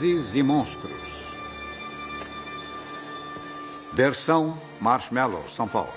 Deuses e Monstros. Versão Marshmallow, São Paulo.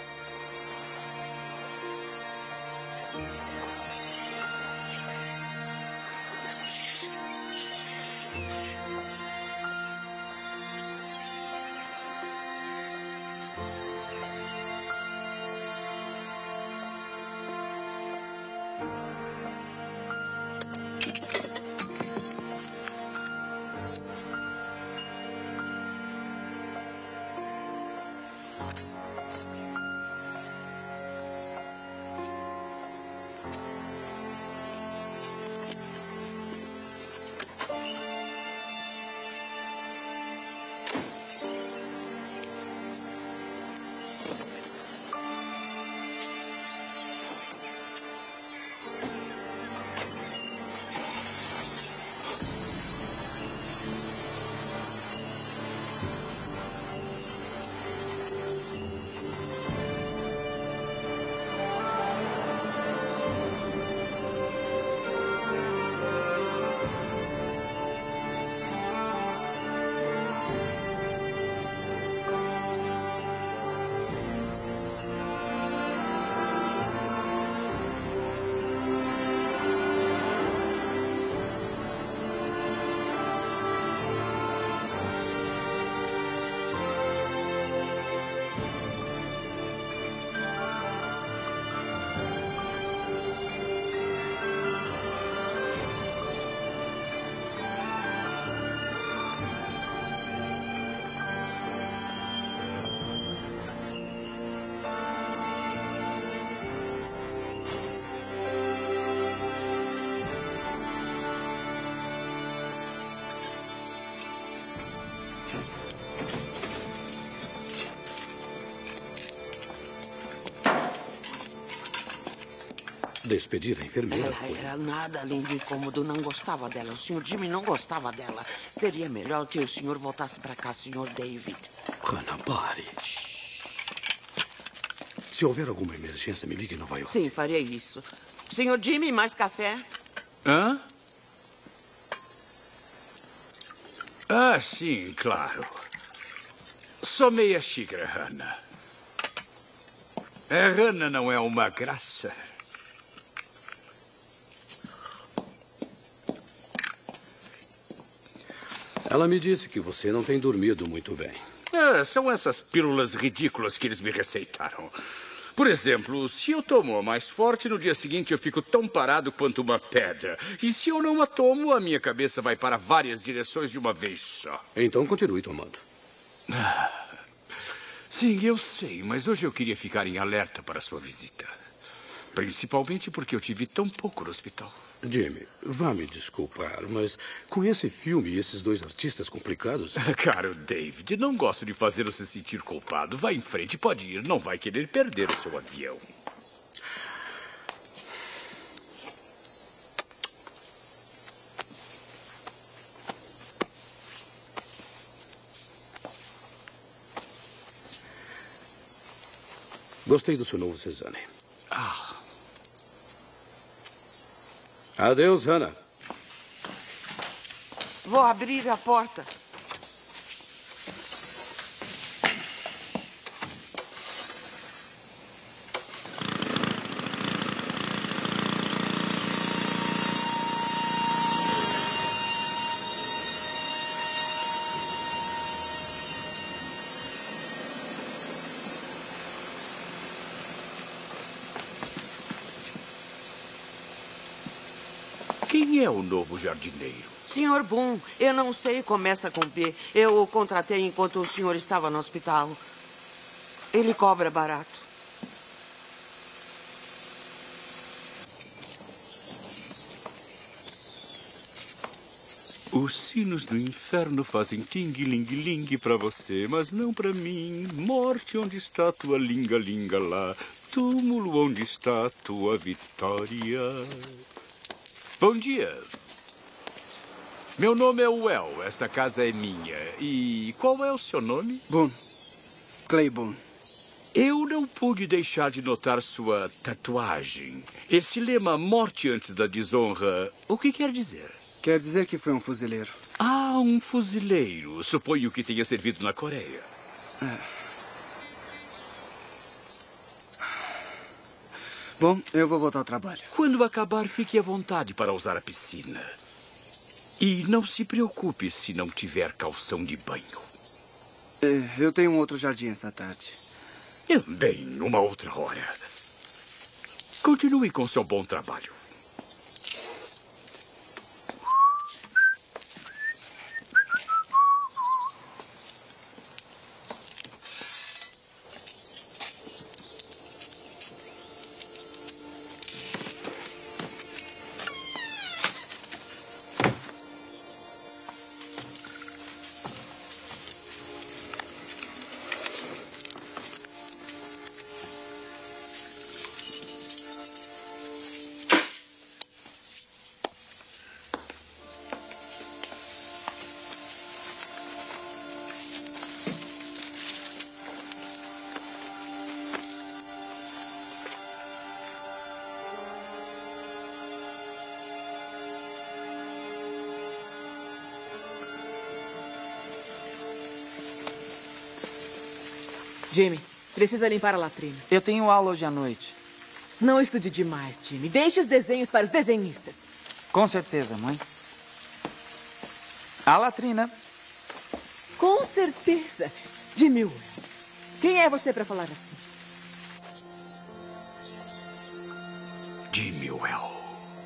Despedir a enfermeira Ela foi... era nada além de incômodo. Não gostava dela. O Sr. Jimmy não gostava dela. Seria melhor que o senhor voltasse para cá, Sr. David. Hannah, pare. Se houver alguma emergência, me ligue em Nova York. Sim, farei isso. Sr. Jimmy, mais café? Hã? Ah, sim, claro. Só meia xícara, Hannah. A Hannah não é uma graça. Ela me disse que você não tem dormido muito bem. São essas pílulas ridículas que eles me receitaram. Por exemplo, se eu tomo a mais forte, no dia seguinte eu fico tão parado quanto uma pedra. E se eu não a tomo, a minha cabeça vai para várias direções de uma vez só. Então continue tomando. Sim, eu sei, mas hoje eu queria ficar em alerta para a sua visita. Principalmente porque eu tive tão pouco no hospital. Jimmy, vá me desculpar, mas com esse filme e esses dois artistas complicados... Caro David, não gosto de fazê-lo se sentir culpado. Vá em frente, pode ir. Não vai querer perder o seu avião. Gostei do seu novo Cezanne. Ah. Adeus, Hannah. Vou abrir a porta. Quem é o novo jardineiro? Sr. Boone, eu não sei, começa com P. Eu o contratei enquanto o senhor estava no hospital. Ele cobra barato. Os sinos do inferno fazem ting-ling-ling pra você, mas não pra mim. Morte, onde está tua linga-linga lá? Túmulo, onde está tua vitória? Bom dia. Meu nome é Well, essa casa é minha. E qual é o seu nome? Boone. Clay Boone. Eu não pude deixar de notar sua tatuagem. Esse lema, morte antes da desonra, o que quer dizer? Quer dizer que foi um fuzileiro. Ah, um fuzileiro. Suponho que tenha servido na Coreia. Bom, eu vou voltar ao trabalho. Quando acabar, fique à vontade para usar a piscina. E não se preocupe se não tiver calção de banho. Eu tenho um outro jardim esta tarde. Bem, uma outra hora. Continue com seu bom trabalho. Jimmy, precisa limpar a latrina. Eu tenho aula hoje à noite. Não estude demais, Jimmy. Deixe os desenhos para os desenhistas. Com certeza, mãe. A latrina. Com certeza. Jimmy Well, quem é você para falar assim? Jimmy Well.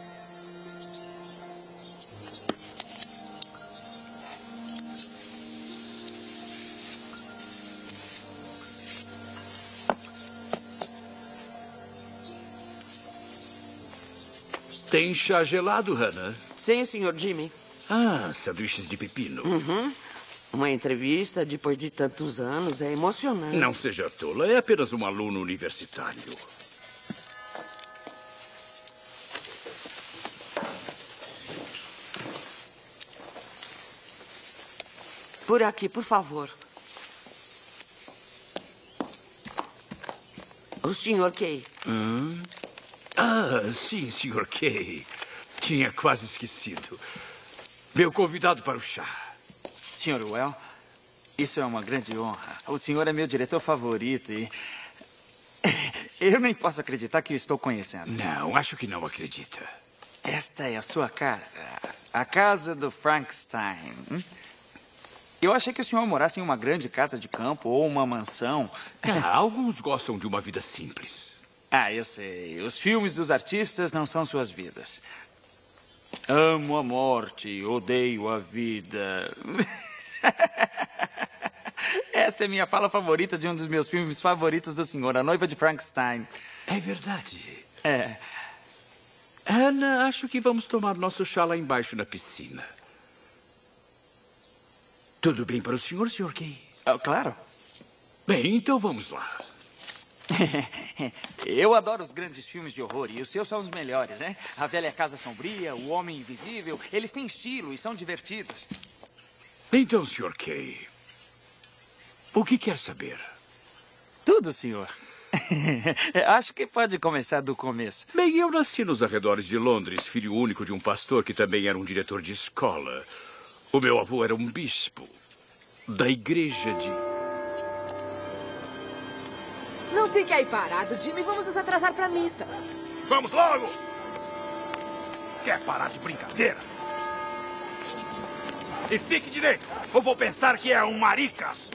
Tem chá gelado, Hannah? Sim, senhor Jimmy. Ah, sanduíches de pepino. Uma entrevista depois de tantos anos é emocionante. Não seja tola, é apenas um aluno universitário. Por aqui, por favor. O senhor Kay. Ah, sim, Sr. Kay. Tinha quase esquecido. Meu convidado para o chá. Sr. Well, isso é uma grande honra. O senhor é meu diretor favorito e... Eu nem posso acreditar que o estou conhecendo. Não, acho que não acredita. Esta é a sua casa. A casa do Frankenstein. Eu achei que o senhor morasse em uma grande casa de campo ou uma mansão. Alguns gostam de uma vida simples. Eu sei. Os filmes dos artistas não são suas vidas. Amo a morte, odeio a vida. Essa é minha fala favorita de um dos meus filmes favoritos do senhor, A Noiva de Frankenstein. É verdade. É. Hannah, acho que vamos tomar nosso chá lá embaixo na piscina. Tudo bem para o senhor, Sr. Kay? Claro. Bem, então vamos lá. Eu adoro os grandes filmes de horror e os seus são os melhores, né? A Velha Casa Sombria, O Homem Invisível. Eles têm estilo e são divertidos. Então, Sr. Kay, o que quer saber? Tudo, senhor. Acho que pode começar do começo. Bem, eu nasci nos arredores de Londres, filho único de um pastor que também era um diretor de escola. O meu avô era um bispo da igreja de... Não fique aí parado, Jimmy. Vamos nos atrasar para a missa. Vamos logo! Quer parar de brincadeira? E fique direito, ou vou pensar que é um maricas.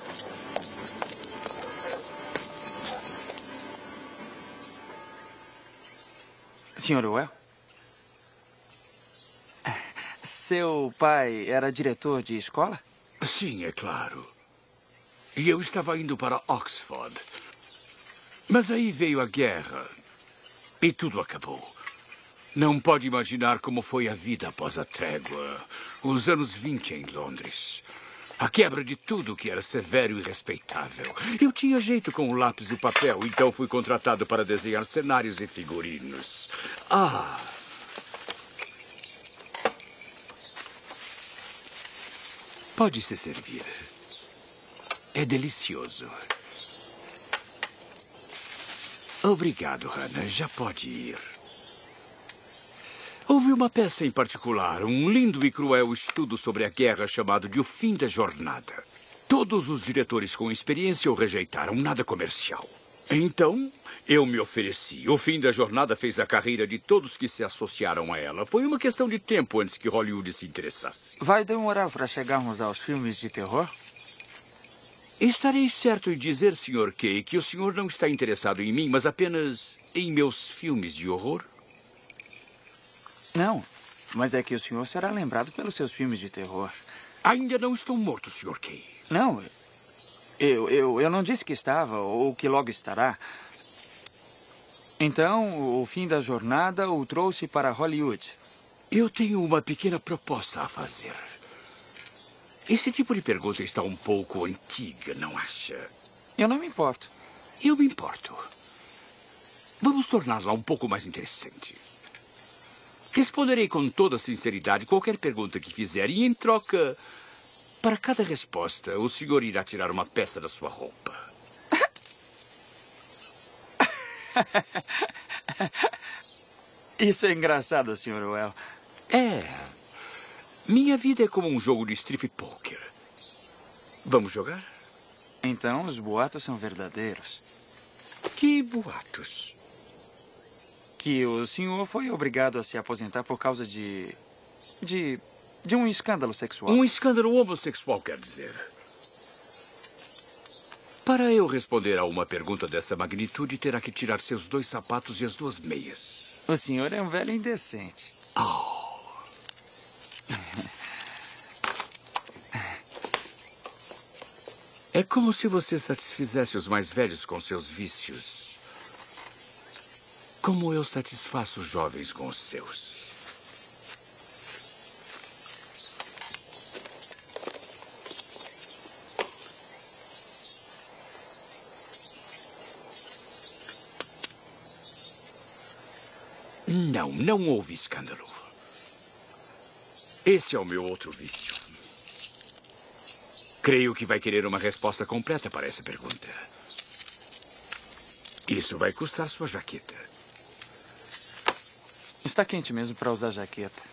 Sr. Well? Seu pai era diretor de escola? Sim, é claro. E eu estava indo para Oxford. Mas aí veio a guerra e tudo acabou. Não pode imaginar como foi a vida após a trégua. Os anos 20 em Londres. A quebra de tudo que era severo e respeitável. Eu tinha jeito com o lápis e o papel, então fui contratado para desenhar cenários e figurinos. Pode se servir. É delicioso. Obrigado, Hannah. Já pode ir. Houve uma peça em particular, um lindo e cruel estudo sobre a guerra chamado de O Fim da Jornada. Todos os diretores com experiência o rejeitaram, nada comercial. Então, eu me ofereci. O Fim da Jornada fez a carreira de todos que se associaram a ela. Foi uma questão de tempo antes que Hollywood se interessasse. Vai demorar para chegarmos aos filmes de terror? Estarei certo em dizer, Sr. Kay, que o senhor não está interessado em mim, mas apenas em meus filmes de horror? Não, mas é que o senhor será lembrado pelos seus filmes de terror. Ainda não estou morto, Sr. Kay. Não, eu não disse que estava ou que logo estará. Então, o Fim da Jornada o trouxe para Hollywood. Eu tenho uma pequena proposta a fazer. Esse tipo de pergunta está um pouco antiga, não acha? Eu não me importo. Eu me importo. Vamos torná-la um pouco mais interessante. Responderei com toda sinceridade qualquer pergunta que fizer e, em troca, para cada resposta, o senhor irá tirar uma peça da sua roupa. Isso é engraçado, Sr. Well. É. Minha vida é como um jogo de strip poker. Vamos jogar? Então, os boatos são verdadeiros. Que boatos? Que o senhor foi obrigado a se aposentar por causa de um escândalo sexual. Um escândalo homossexual, quer dizer. Para eu responder a uma pergunta dessa magnitude, terá que tirar seus 2 sapatos e as 2 meias. O senhor é um velho indecente. Oh. É como se você satisfizesse os mais velhos com seus vícios. Como eu satisfaço os jovens com os seus. Não houve escândalo. Esse é o meu outro vício. Creio que vai querer uma resposta completa para essa pergunta. Isso vai custar sua jaqueta. Está quente mesmo para usar jaqueta.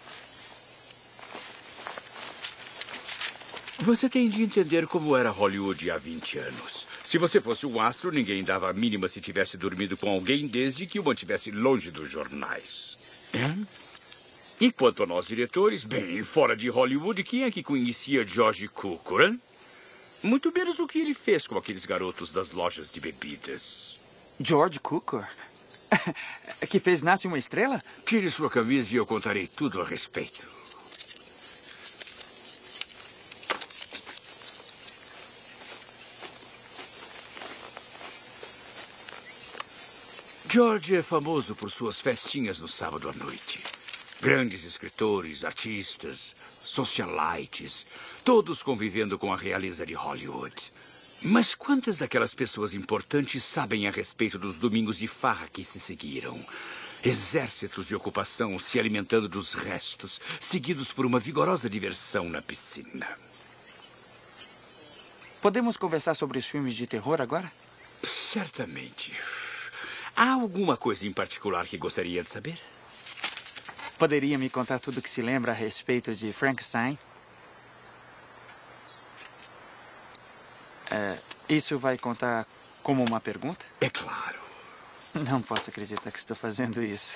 Você tem de entender como era Hollywood há 20 anos. Se você fosse um astro, ninguém dava a mínima se tivesse dormido com alguém desde que o mantivesse longe dos jornais. É? E quanto a nós diretores, bem, fora de Hollywood, quem é que conhecia George Cukor, hein? Muito menos o que ele fez com aqueles garotos das lojas de bebidas. George Cukor? Que fez Nasce uma Estrela? Tire sua camisa e eu contarei tudo a respeito. George é famoso por suas festinhas no sábado à noite. Grandes escritores, artistas, socialites, todos convivendo com a realeza de Hollywood. Mas quantas daquelas pessoas importantes sabem a respeito dos domingos de farra que se seguiram? Exércitos de ocupação se alimentando dos restos, seguidos por uma vigorosa diversão na piscina. Podemos conversar sobre os filmes de terror agora? Certamente. Há alguma coisa em particular que gostaria de saber? Poderia me contar tudo o que se lembra a respeito de Frankenstein? Isso vai contar como uma pergunta? É claro. Não posso acreditar que estou fazendo isso.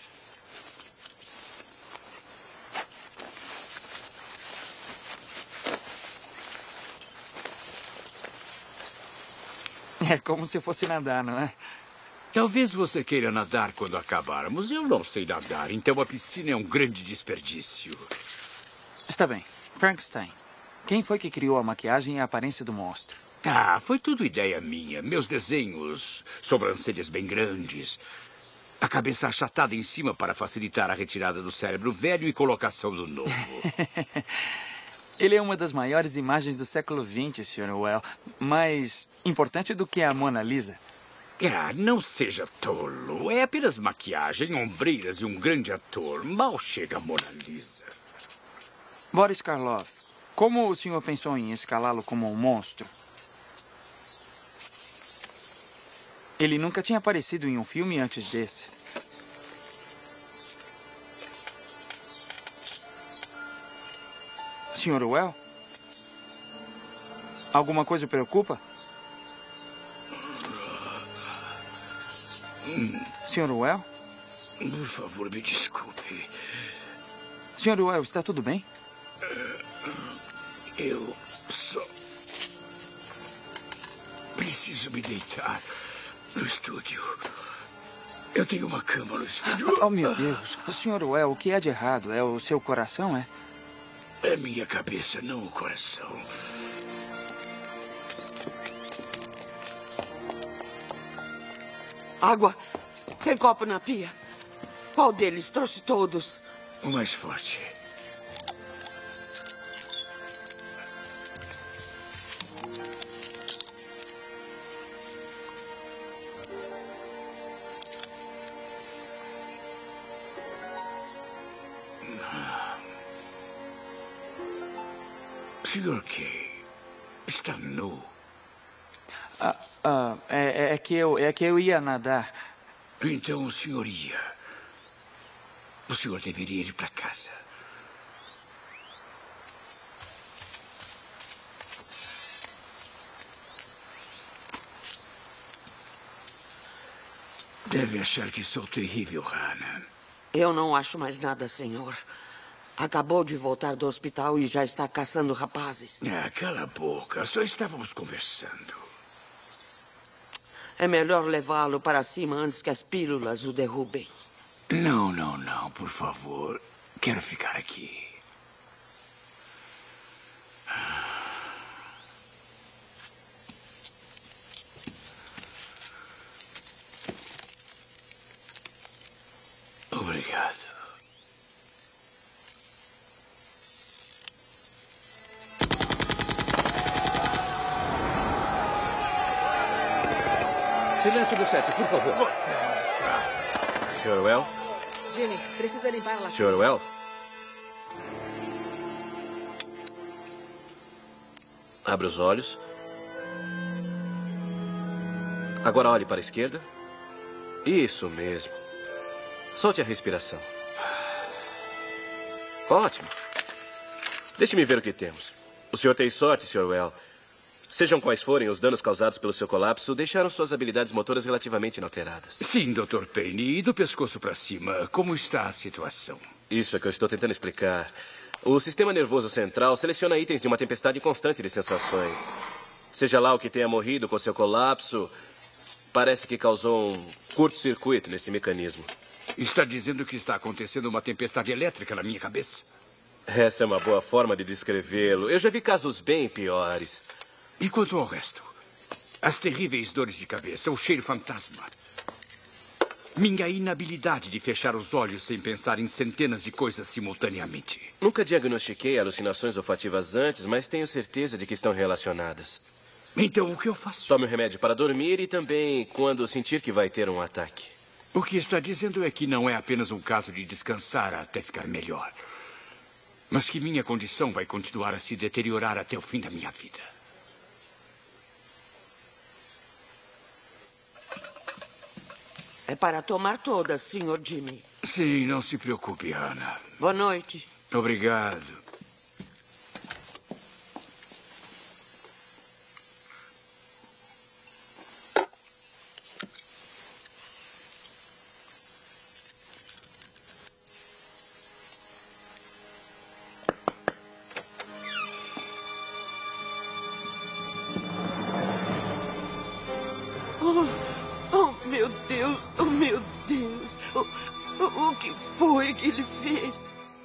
É como se fosse nadar, não é? Talvez você queira nadar quando acabarmos. Eu não sei nadar, então a piscina é um grande desperdício. Está bem. Frankenstein. Quem foi que criou a maquiagem e a aparência do monstro? Ah, foi tudo ideia minha. Meus desenhos, sobrancelhas bem grandes, a cabeça achatada em cima para facilitar a retirada do cérebro velho e colocação do novo. Ele é uma das maiores imagens do século XX, Sr. Well. Mais importante do que a Mona Lisa. Ah, não seja tolo. É apenas maquiagem, ombreiras e um grande ator. Mal chega a Mona Lisa. Boris Karloff, como o senhor pensou em escalá-lo como um monstro? Ele nunca tinha aparecido em um filme antes desse. Sr. Well? Alguma coisa o preocupa? Sr. Well? Por favor, me desculpe. Sr. Well, está tudo bem? Eu só preciso me deitar no estúdio. Eu tenho uma cama no estúdio. Oh, meu Deus. Sr. Well, o que é de errado? É o seu coração, é? É minha cabeça, não o coração. Água. Tem copo na pia. Qual deles? Trouxe todos. O mais forte. Sr. Kay está nu. É que eu ia nadar. Então o senhor ia. O senhor deveria ir para casa. Deve achar que sou terrível, Hannah. Eu não acho mais nada, senhor. Acabou de voltar do hospital e já está caçando rapazes. Ah, cala a boca. Só estávamos conversando. É melhor levá-lo para cima antes que as pílulas o derrubem. Não, não, não. Por favor. Quero ficar aqui. Obrigado. Silêncio do set, por favor. Você é uma desgraça. Sr. Well? Jimmy, precisa limpar lá. Sr. Well? Abra os olhos. Agora olhe para a esquerda. Isso mesmo. Solte a respiração. Ótimo. Deixe-me ver o que temos. O senhor tem sorte, Sr. Well. Sejam quais forem os danos causados pelo seu colapso, deixaram suas habilidades motoras relativamente inalteradas. Sim, Dr. Payne. E do pescoço para cima, como está a situação? Isso é que eu estou tentando explicar. O sistema nervoso central seleciona itens de uma tempestade constante de sensações. Seja lá o que tenha morrido com seu colapso, parece que causou um curto-circuito nesse mecanismo. Está dizendo que está acontecendo uma tempestade elétrica na minha cabeça? Essa é uma boa forma de descrevê-lo. Eu já vi casos bem piores. E quanto ao resto? As terríveis dores de cabeça, o cheiro fantasma. Minha inabilidade de fechar os olhos sem pensar em centenas de coisas simultaneamente. Nunca diagnostiquei alucinações olfativas antes, mas tenho certeza de que estão relacionadas. Então, o que eu faço? Tome um remédio para dormir e também quando sentir que vai ter um ataque. O que está dizendo é que não é apenas um caso de descansar até ficar melhor, mas que minha condição vai continuar a se deteriorar até o fim da minha vida. É para tomar todas, Sr. Jimmy. Sim, não se preocupe, Hannah. Boa noite. Obrigado. Oh, meu Deus, oh, meu Deus. O que foi que ele fez?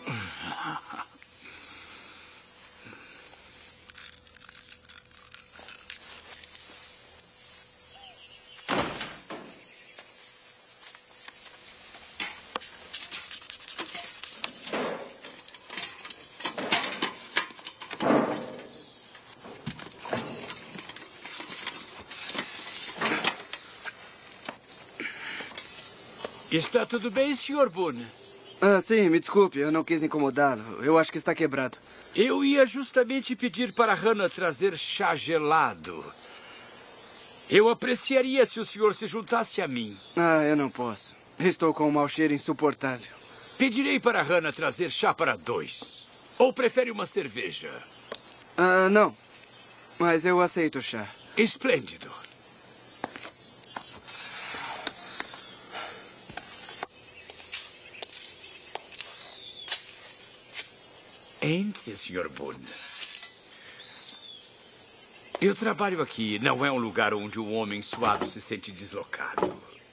Está tudo bem, Sr. Boone? Sim, me desculpe, eu não quis incomodá-lo. Eu acho que está quebrado. Eu ia justamente pedir para Hannah trazer chá gelado. Eu apreciaria se o senhor se juntasse a mim. Eu não posso. Estou com um mau cheiro insuportável. Pedirei para Hannah trazer chá para 2. Ou prefere uma cerveja? Não. Mas eu aceito chá. Esplêndido. Entre, Sr. Boone. Eu trabalho aqui. Não é um lugar onde um homem suado se sente deslocado.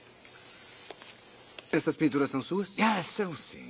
Essas pinturas são suas? Ah, são sim.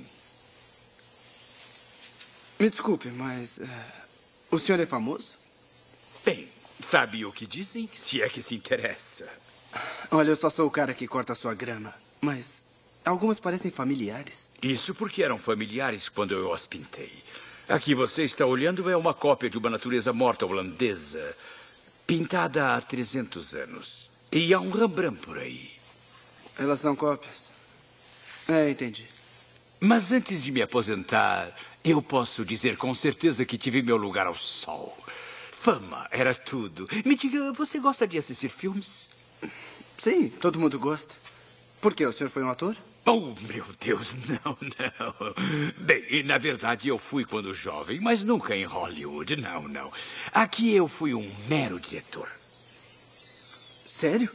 Me desculpe, mas... o senhor é famoso? Bem, sabe o que dizem? Se é que se interessa. Olha, eu só sou o cara que corta a sua grama. Mas algumas parecem familiares. Isso porque eram familiares quando eu as pintei. A que você está olhando é uma cópia de uma natureza morta holandesa, pintada há 300 anos. E há um Rembrandt por aí. Elas são cópias. Entendi. Mas antes de me aposentar, eu posso dizer com certeza que tive meu lugar ao sol. Fama era tudo. Me diga, você gosta de assistir filmes? Sim, todo mundo gosta. Por quê? O senhor foi um ator? Oh, meu Deus, não. Bem, na verdade, eu fui quando jovem, mas nunca em Hollywood, não. Aqui eu fui um mero diretor. Sério?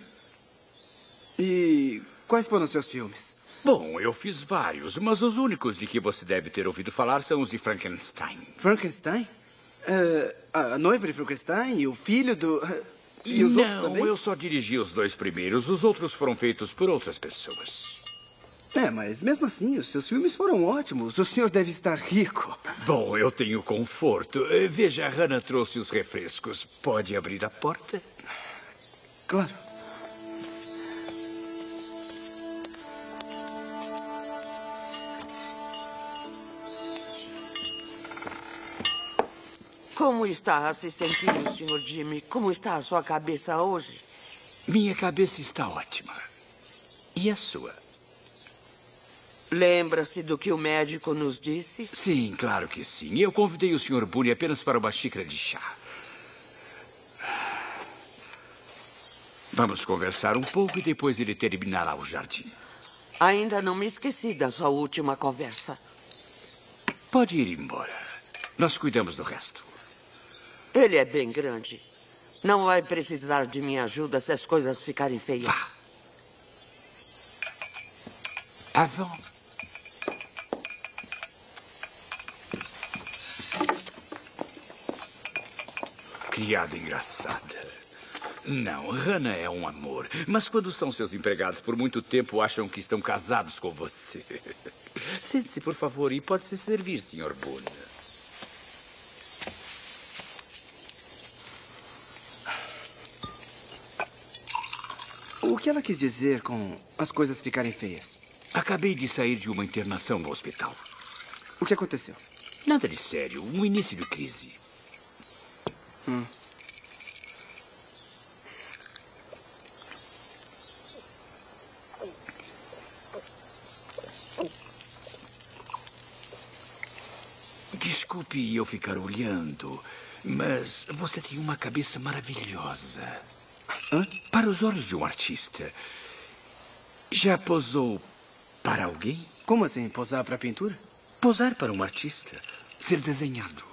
E quais foram seus filmes? Bom, eu fiz vários, mas os únicos de que você deve ter ouvido falar são os de Frankenstein. Frankenstein? A noiva de Frankenstein e o filho do... E os outros também? Não, eu só dirigi os 2 primeiros. Os outros foram feitos por outras pessoas. Mas mesmo assim, os seus filmes foram ótimos. O senhor deve estar rico. Bom, eu tenho conforto. Veja, a Hannah trouxe os refrescos. Pode abrir a porta? Claro. Como está, assistentinho, Sr. Jimmy? Como está a sua cabeça hoje? Minha cabeça está ótima. E a sua? Lembra-se do que o médico nos disse? Sim, claro que sim. Eu convidei o Sr. Boone apenas para uma xícara de chá. Vamos conversar um pouco e depois ele terminará o jardim. Ainda não me esqueci da sua última conversa. Pode ir embora. Nós cuidamos do resto. Ele é bem grande. Não vai precisar de minha ajuda se as coisas ficarem feias. Vá. Avant. Criada engraçada. Não, Hannah é um amor. Mas quando são seus empregados por muito tempo, acham que estão casados com você. Sente-se, por favor, e pode se servir, Sr. Boone. O que ela quis dizer com as coisas ficarem feias? Acabei de sair de uma internação no hospital. O que aconteceu? Nada de sério. Um início de crise. Desculpe eu ficar olhando, mas você tem uma cabeça maravilhosa. Para os olhos de um artista. Já posou para alguém? Como assim? Posar para pintura? Posar para um artista. Ser desenhado.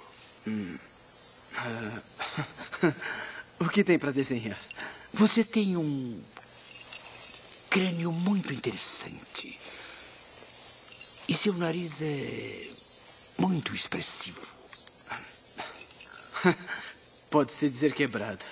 O que tem para desenhar? Você tem um crânio muito interessante. E seu nariz é muito expressivo. Pode-se dizer quebrado.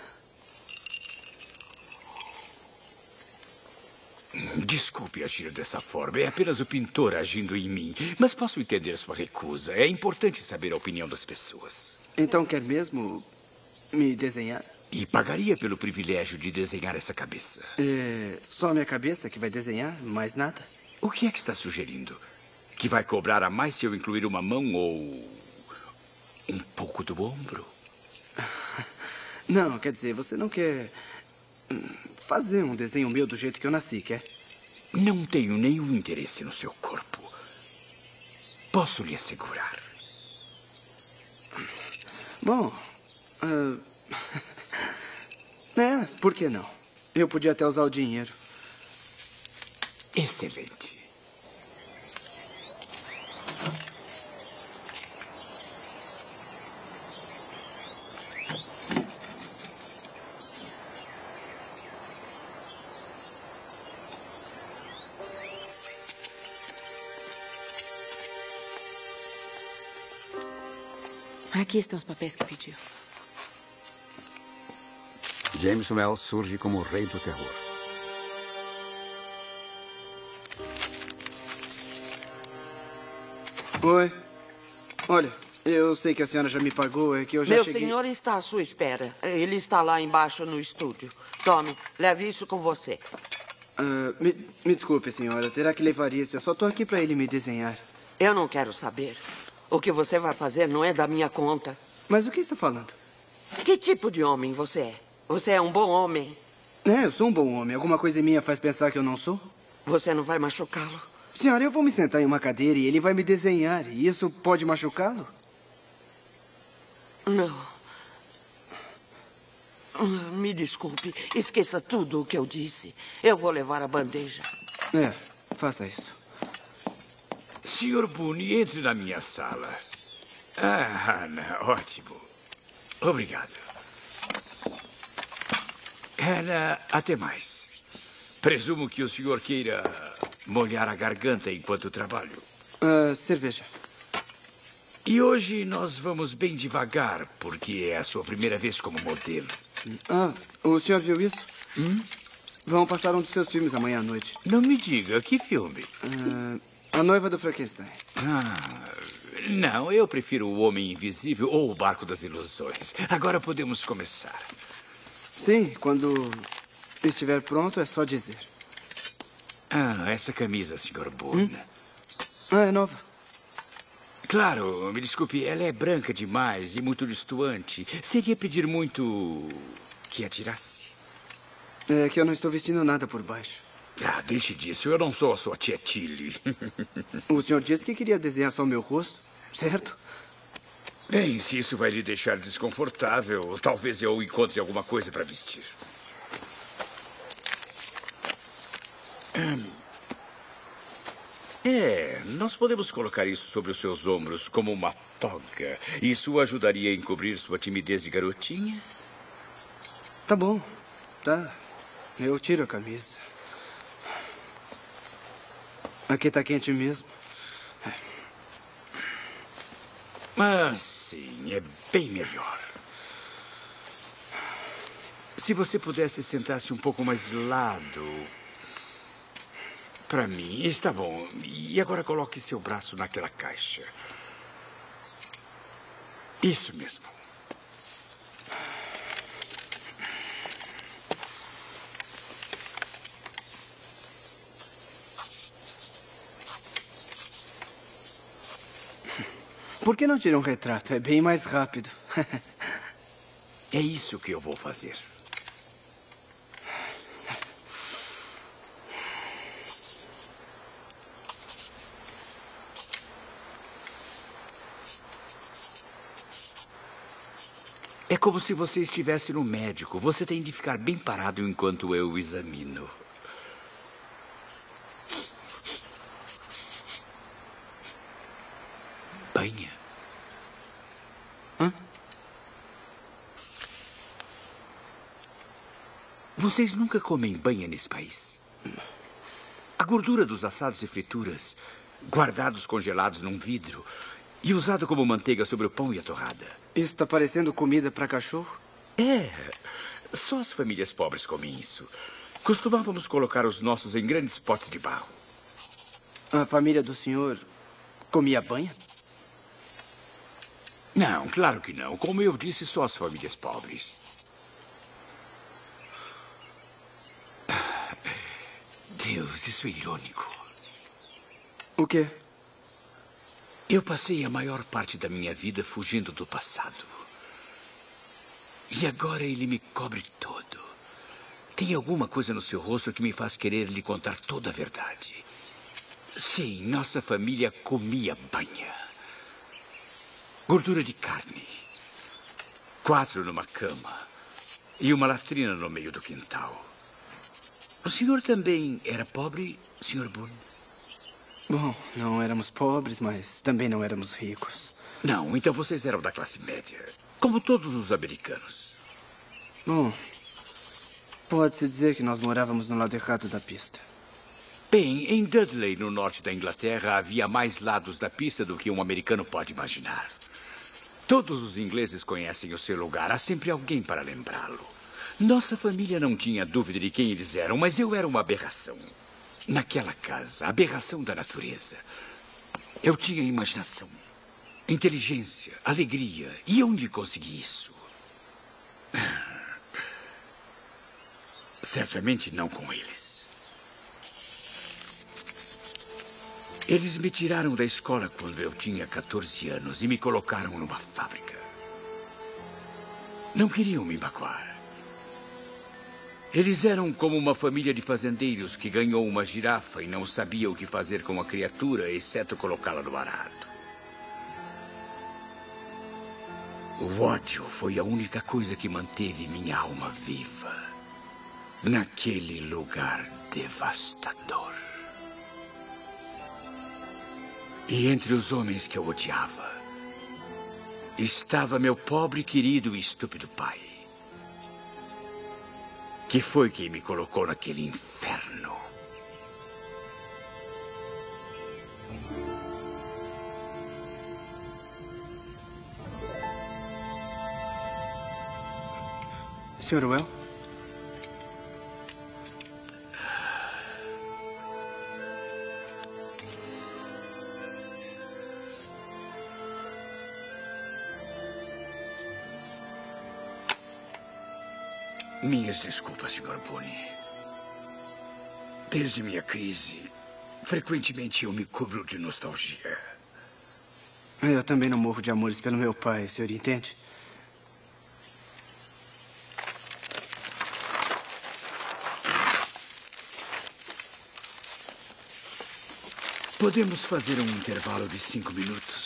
Desculpe agir dessa forma. É apenas o pintor agindo em mim. Mas posso entender sua recusa. É importante saber a opinião das pessoas. Então quer mesmo me desenhar? E pagaria pelo privilégio de desenhar essa cabeça. É só minha cabeça que vai desenhar? Mais nada? O que é que está sugerindo? Que vai cobrar a mais se eu incluir uma mão ou um pouco do ombro? Não, quer dizer, você não quer fazer um desenho meu do jeito que eu nasci, quer? Não tenho nenhum interesse no seu corpo. Posso lhe assegurar. Bom, por que não? Eu podia até usar o dinheiro. Excelente. Aqui estão os papéis que pediu. James Wells surge como o rei do terror. Oi. Olha, eu sei que a senhora já me pagou, é que eu já Meu cheguei... senhor está à sua espera. Ele está lá embaixo no estúdio. Tome, leve isso com você. Me desculpe, senhora. Terá que levar isso. Eu só estou aqui para ele me desenhar. Eu não quero saber. O que você vai fazer não é da minha conta. Mas o que está falando? Que tipo de homem você é? Você é um bom homem. É, eu sou um bom homem. Alguma coisa em mim faz pensar que eu não sou? Você não vai machucá-lo? Senhora, eu vou me sentar em uma cadeira e ele vai me desenhar. E isso pode machucá-lo? Não. Me desculpe. Esqueça tudo o que eu disse. Eu vou levar a bandeja. É, faça isso. Sr. Boone, entre na minha sala. Ah, Hannah, ótimo. Obrigado. Hannah, até mais. Presumo que o senhor queira molhar a garganta enquanto trabalho. Cerveja. E hoje nós vamos bem devagar, porque é a sua primeira vez como modelo. O senhor viu isso? Vão passar um dos seus filmes amanhã à noite. Não me diga, que filme? A Noiva do Frankenstein. Não, eu prefiro O Homem Invisível ou O Barco das Ilusões. Agora podemos começar. Sim, quando estiver pronto é só dizer. Essa camisa, Sr. Boone. É nova. Claro, me desculpe, ela é branca demais e muito destoante. Seria pedir muito que a tirasse. É que eu não estou vestindo nada por baixo. Deixe disso, eu não sou a sua tia Tilly. O senhor disse que queria desenhar só o meu rosto, certo? Bem, se isso vai lhe deixar desconfortável, talvez eu encontre alguma coisa para vestir. Nós podemos colocar isso sobre os seus ombros como uma toga. Isso ajudaria a encobrir sua timidez de garotinha? Tá bom, tá. Eu tiro a camisa. Aqui tá quente mesmo. Mas sim, é bem melhor. Se você pudesse sentar-se um pouco mais de lado... Para mim, está bom. E agora coloque seu braço naquela caixa. Isso mesmo. Por que não tira um retrato? É bem mais rápido. É isso que eu vou fazer. É como se você estivesse no médico. Você tem de ficar bem parado enquanto eu o examino. Banha? Vocês nunca comem banha nesse país? A gordura dos assados e frituras, guardados congelados num vidro e usado como manteiga sobre o pão e a torrada. Isso tá parecendo comida para cachorro? Só as famílias pobres comem isso. Costumávamos colocar os nossos em grandes potes de barro. A família do senhor comia banha? Não, claro que não. Como eu disse, só as famílias pobres. Deus, isso é irônico. O quê? Eu passei a maior parte da minha vida fugindo do passado. E agora ele me cobre todo. Tem alguma coisa no seu rosto que me faz querer lhe contar toda a verdade. Sim, nossa família comia banha. Gordura de carne. 4 numa cama. E uma latrina no meio do quintal. O senhor também era pobre, Sr. Boone? Bom, não éramos pobres, mas também não éramos ricos. Não, então vocês eram da classe média. Como todos os americanos. Bom, pode-se dizer que nós morávamos no lado errado da pista. Bem, em Dudley, no norte da Inglaterra, havia mais lados da pista do que um americano pode imaginar. Todos os ingleses conhecem o seu lugar. Há sempre alguém para lembrá-lo. Nossa família não tinha dúvida de quem eles eram, mas eu era uma aberração. Naquela casa, a aberração da natureza. Eu tinha imaginação, inteligência, alegria. E onde consegui isso? Certamente não com eles. Eles me tiraram da escola quando eu tinha 14 anos e me colocaram numa fábrica. Não queriam me magoar. Eles eram como uma família de fazendeiros que ganhou uma girafa e não sabia o que fazer com a criatura, exceto colocá-la no arado. O ódio foi a única coisa que manteve minha alma viva naquele lugar devastador. E entre os homens que eu odiava, estava meu pobre, querido e estúpido pai, que foi quem me colocou naquele inferno. Sr. Well? Minhas desculpas, Sr. Boone. Desde minha crise, frequentemente eu me cubro de nostalgia. Eu também não morro de amores pelo meu pai, o senhor entende? Podemos fazer um intervalo de 5 minutos?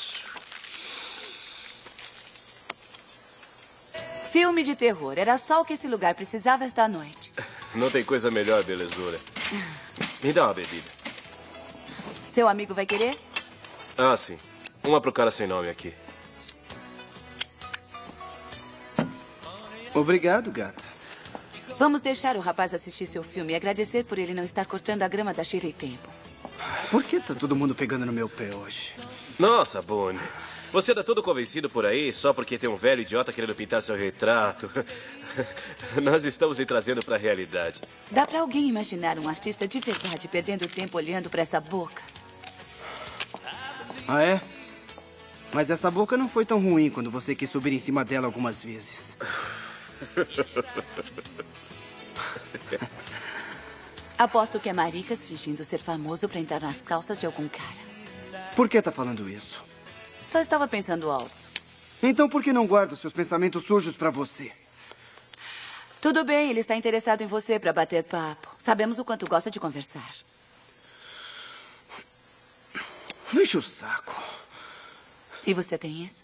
Filme de terror. Era só o que esse lugar precisava esta noite. Não tem coisa melhor, belezura. Me dá uma bebida. Seu amigo vai querer? Ah, sim. Uma pro cara sem nome aqui. Obrigado, gata. Vamos deixar o rapaz assistir seu filme e agradecer por ele não estar cortando a grama da Shirley Temple. Por que tá todo mundo pegando no meu pé hoje? Nossa, Boone. Você anda todo convencido por aí só porque tem um velho idiota querendo pintar seu retrato. Nós estamos lhe trazendo para a realidade. Dá para alguém imaginar um artista de verdade perdendo tempo olhando para essa boca? Ah, é? Mas essa boca não foi tão ruim quando você quis subir em cima dela algumas vezes. Aposto que é maricas fingindo ser famoso para entrar nas calças de algum cara. Por que tá falando isso? Só estava pensando alto. Então por que não guarda os seus pensamentos sujos para você? Tudo bem, ele está interessado em você para bater papo. Sabemos o quanto gosta de conversar. Não enche o saco. E você tem isso?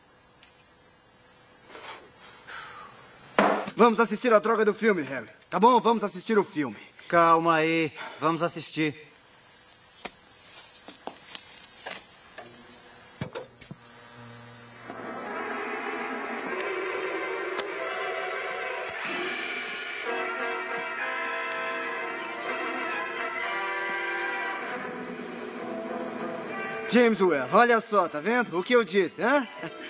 Vamos assistir a droga do filme, Harry. Tá bom? Vamos assistir o filme. Calma aí. Vamos assistir. James Well, olha só, tá vendo? O que eu disse, hã?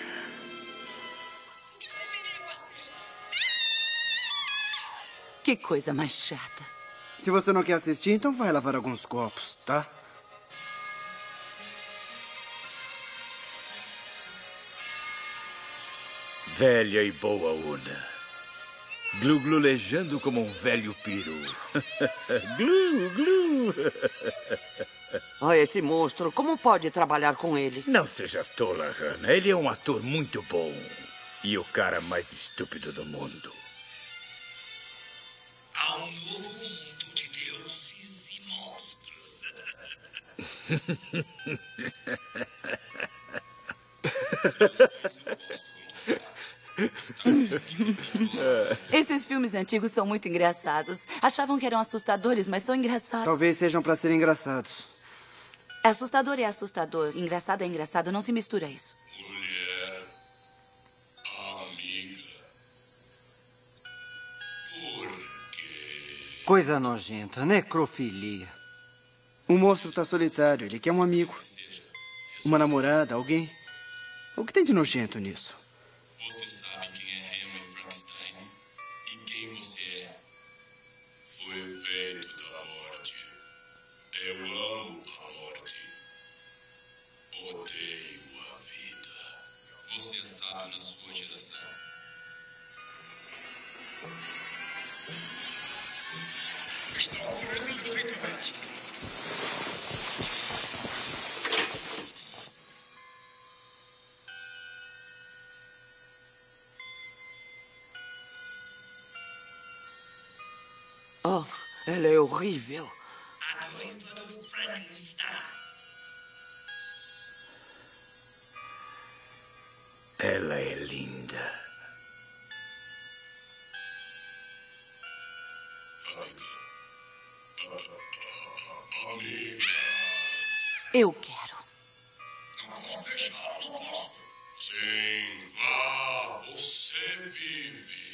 Que coisa mais chata. Se você não quer assistir, então vai lavar alguns copos, tá? Velha e boa Una. Glu-glulejando como um velho peru. Glu-glu. Olha esse monstro. Como pode trabalhar com ele? Não seja tola, Hannah. Ele é um ator muito bom. E o cara mais estúpido do mundo. Há um novo mundo de deuses e monstros. Esses filmes antigos são muito engraçados. Achavam que eram assustadores, mas são engraçados. Talvez sejam para serem engraçados. Assustador é assustador. Engraçado é engraçado. Não se mistura isso. Mulher, amiga, por quê? Coisa nojenta. Necrofilia. O monstro tá solitário. Ele quer um amigo. Uma namorada, alguém. O que tem de nojento nisso? quem você é. Foi feito da morte. Eu amo a morte. Odeio a vida. Você é sábio na sua geração. Estão correndo perfeitamente. Oh, ela é horrível. A noiva do Frankenstein. Ela é linda. Amiga. Eu quero. Não posso deixar, não posso. Sim, vá, você vive.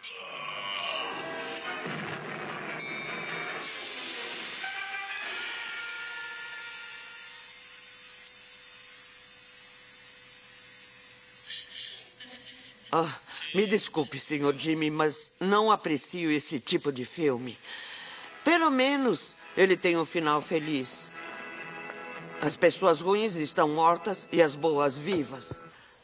Ah, me desculpe, Sr. Jimmy, mas não aprecio esse tipo de filme. Pelo menos ele tem um final feliz. As pessoas ruins estão mortas e as boas vivas.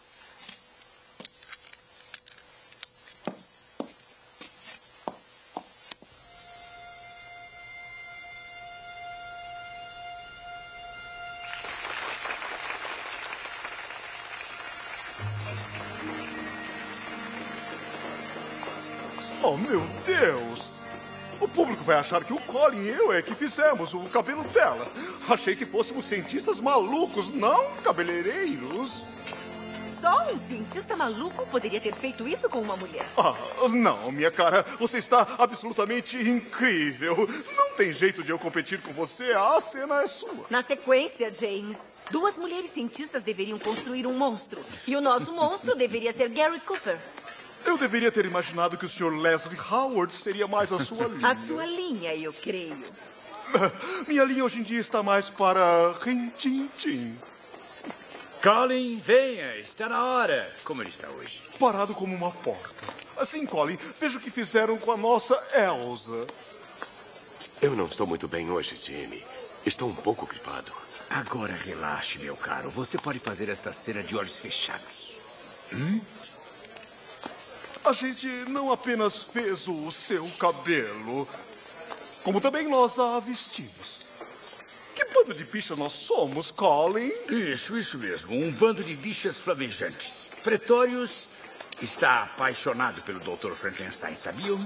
Oh, meu Deus! O público vai achar que o Colin e eu é que fizemos o cabelo dela. Achei que fôssemos cientistas malucos, não cabeleireiros. Só um cientista maluco poderia ter feito isso com uma mulher. Ah, não, minha cara. Você está absolutamente incrível. Não tem jeito de eu competir com você. A cena é sua. Na sequência, James, 2 mulheres cientistas deveriam construir um monstro. E o nosso monstro deveria ser Gary Cooper. Eu deveria ter imaginado que o Sr. Leslie Howard seria mais a sua linha. A sua linha, eu creio. Minha linha hoje em dia está mais para rin-tin-tin. Colin, venha, está na hora. Como ele está hoje? Parado como uma porta. Assim, Colin, veja o que fizeram com a nossa Elsa. Eu não estou muito bem hoje, Jimmy. Estou um pouco gripado. Agora relaxe, meu caro. Você pode fazer esta cena de olhos fechados. A gente não apenas fez o seu cabelo, como também nós a vestimos. Que bando de bichas nós somos, Colin? Isso mesmo. Um bando de bichas flamejantes. Pretórios está apaixonado pelo Dr. Frankenstein, sabiam?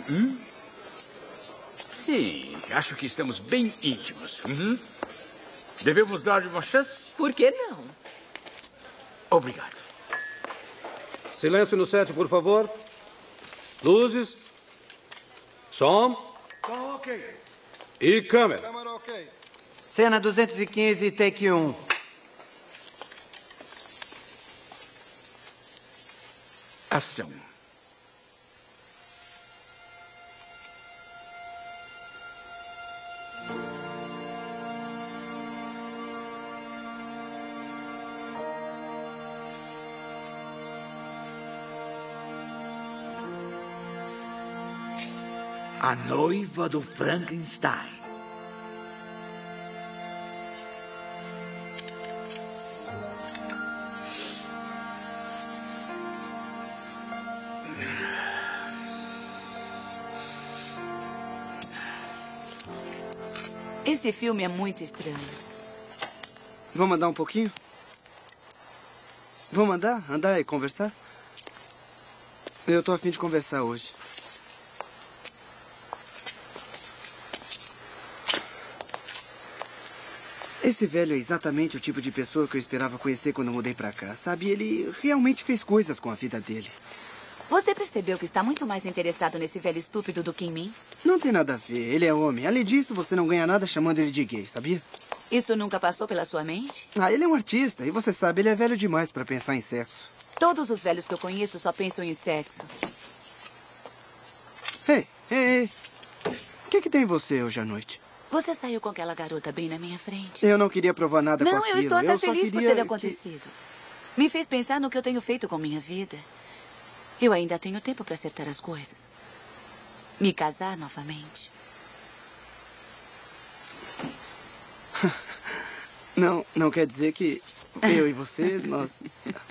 Sim, acho que estamos bem íntimos. Devemos dar-lhe uma chance? Por que não? Obrigado. Silêncio no set, por favor. Luzes. Som. Som ok. E câmera. Câmera ok. Cena 215, take 1. Ação. A noiva do Frankenstein. Esse filme é muito estranho. Vamos andar um pouquinho? Vamos andar? Andar e conversar? Eu tô a fim de conversar hoje. Esse velho é exatamente o tipo de pessoa que eu esperava conhecer quando mudei pra cá, sabe? Ele realmente fez coisas com a vida dele. Você percebeu que está muito mais interessado nesse velho estúpido do que em mim? Não tem nada a ver, ele é homem. Além disso, você não ganha nada chamando ele de gay, sabia? Isso nunca passou pela sua mente? Ah, ele é um artista e você sabe, ele é velho demais pra pensar em sexo. Todos os velhos que eu conheço só pensam em sexo. Ei. O que tem em você hoje à noite? Você saiu com aquela garota bem na minha frente. Eu não queria provar nada com aquilo. Não, eu estou até feliz por ter que... acontecido. Me fez pensar no que eu tenho feito com minha vida. Eu ainda tenho tempo para acertar as coisas. me casar novamente? Não quer dizer que eu e você, nós...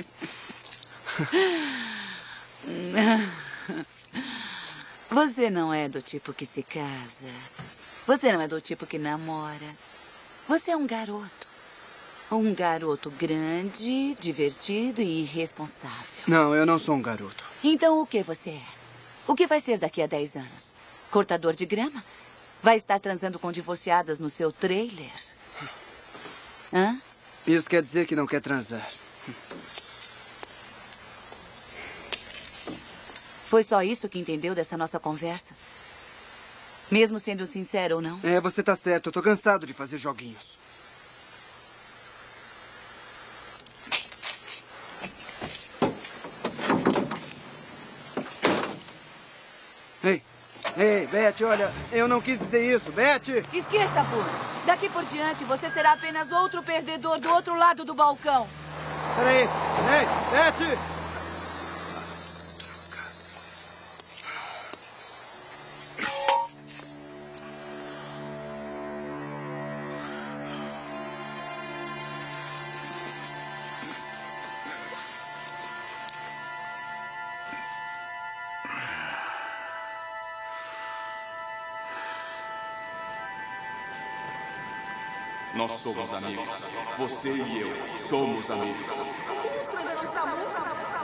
Você não é do tipo que se casa. Você não é do tipo que namora. Você é um garoto. Um garoto grande, divertido e irresponsável. Não, eu não sou um garoto. Então o que você é? O que vai ser daqui a 10 anos? Cortador de grama? Vai estar transando com divorciadas no seu trailer? Hã? Isso quer dizer que não quer transar. Foi só isso que entendeu dessa nossa conversa? Mesmo sendo sincero ou não? É, você tá certo. Eu tô cansado de fazer joguinhos. Ei, Beth, olha, eu não quis dizer isso, Beth! Esqueça, Bruno. Daqui por diante, você será apenas outro perdedor do outro lado do balcão. Peraí! Ei, Beth! Nós somos amigos. Você e eu somos amigos. O monstro ainda não está morto.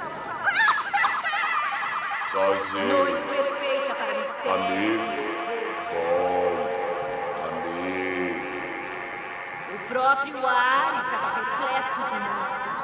Sozinho. Noite perfeita para mistério. Amigo. Bom. Amigo. O próprio ar estava repleto de monstros.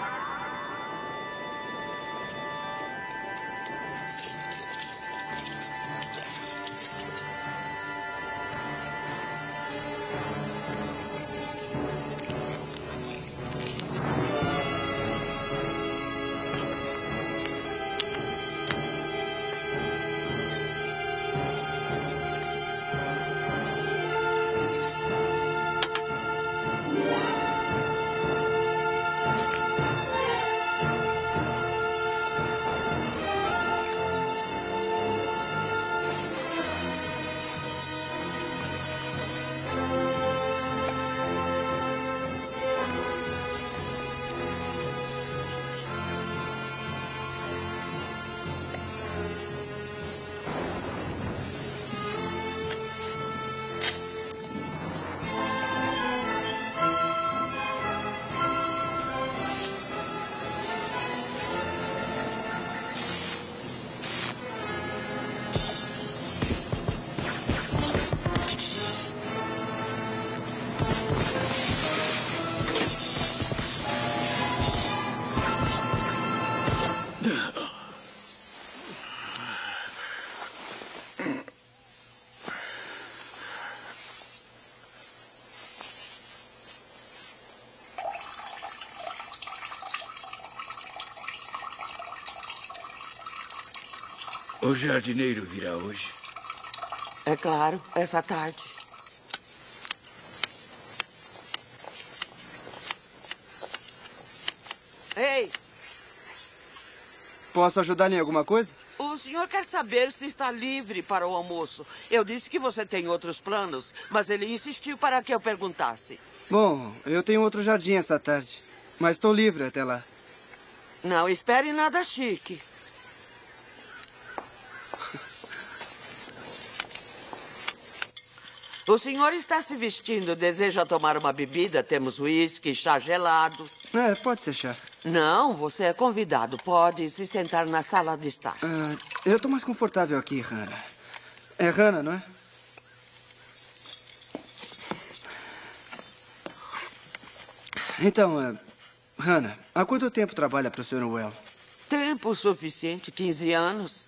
O jardineiro virá hoje? É claro, essa tarde. Ei! Posso ajudar em alguma coisa? O senhor quer saber se está livre para o almoço. Eu disse que você tem outros planos, mas ele insistiu para que eu perguntasse. Bom, eu tenho outro jardim essa tarde, mas estou livre até lá. Não espere nada chique. O senhor está se vestindo, deseja tomar uma bebida? Temos uísque, chá gelado. É, pode ser chá. Não, você é convidado. Pode se sentar na sala de estar. Eu estou mais confortável aqui, Hannah. É Hannah, não é? Então, Hannah, há quanto tempo trabalha para o Sr. Well? Tempo suficiente, 15 anos.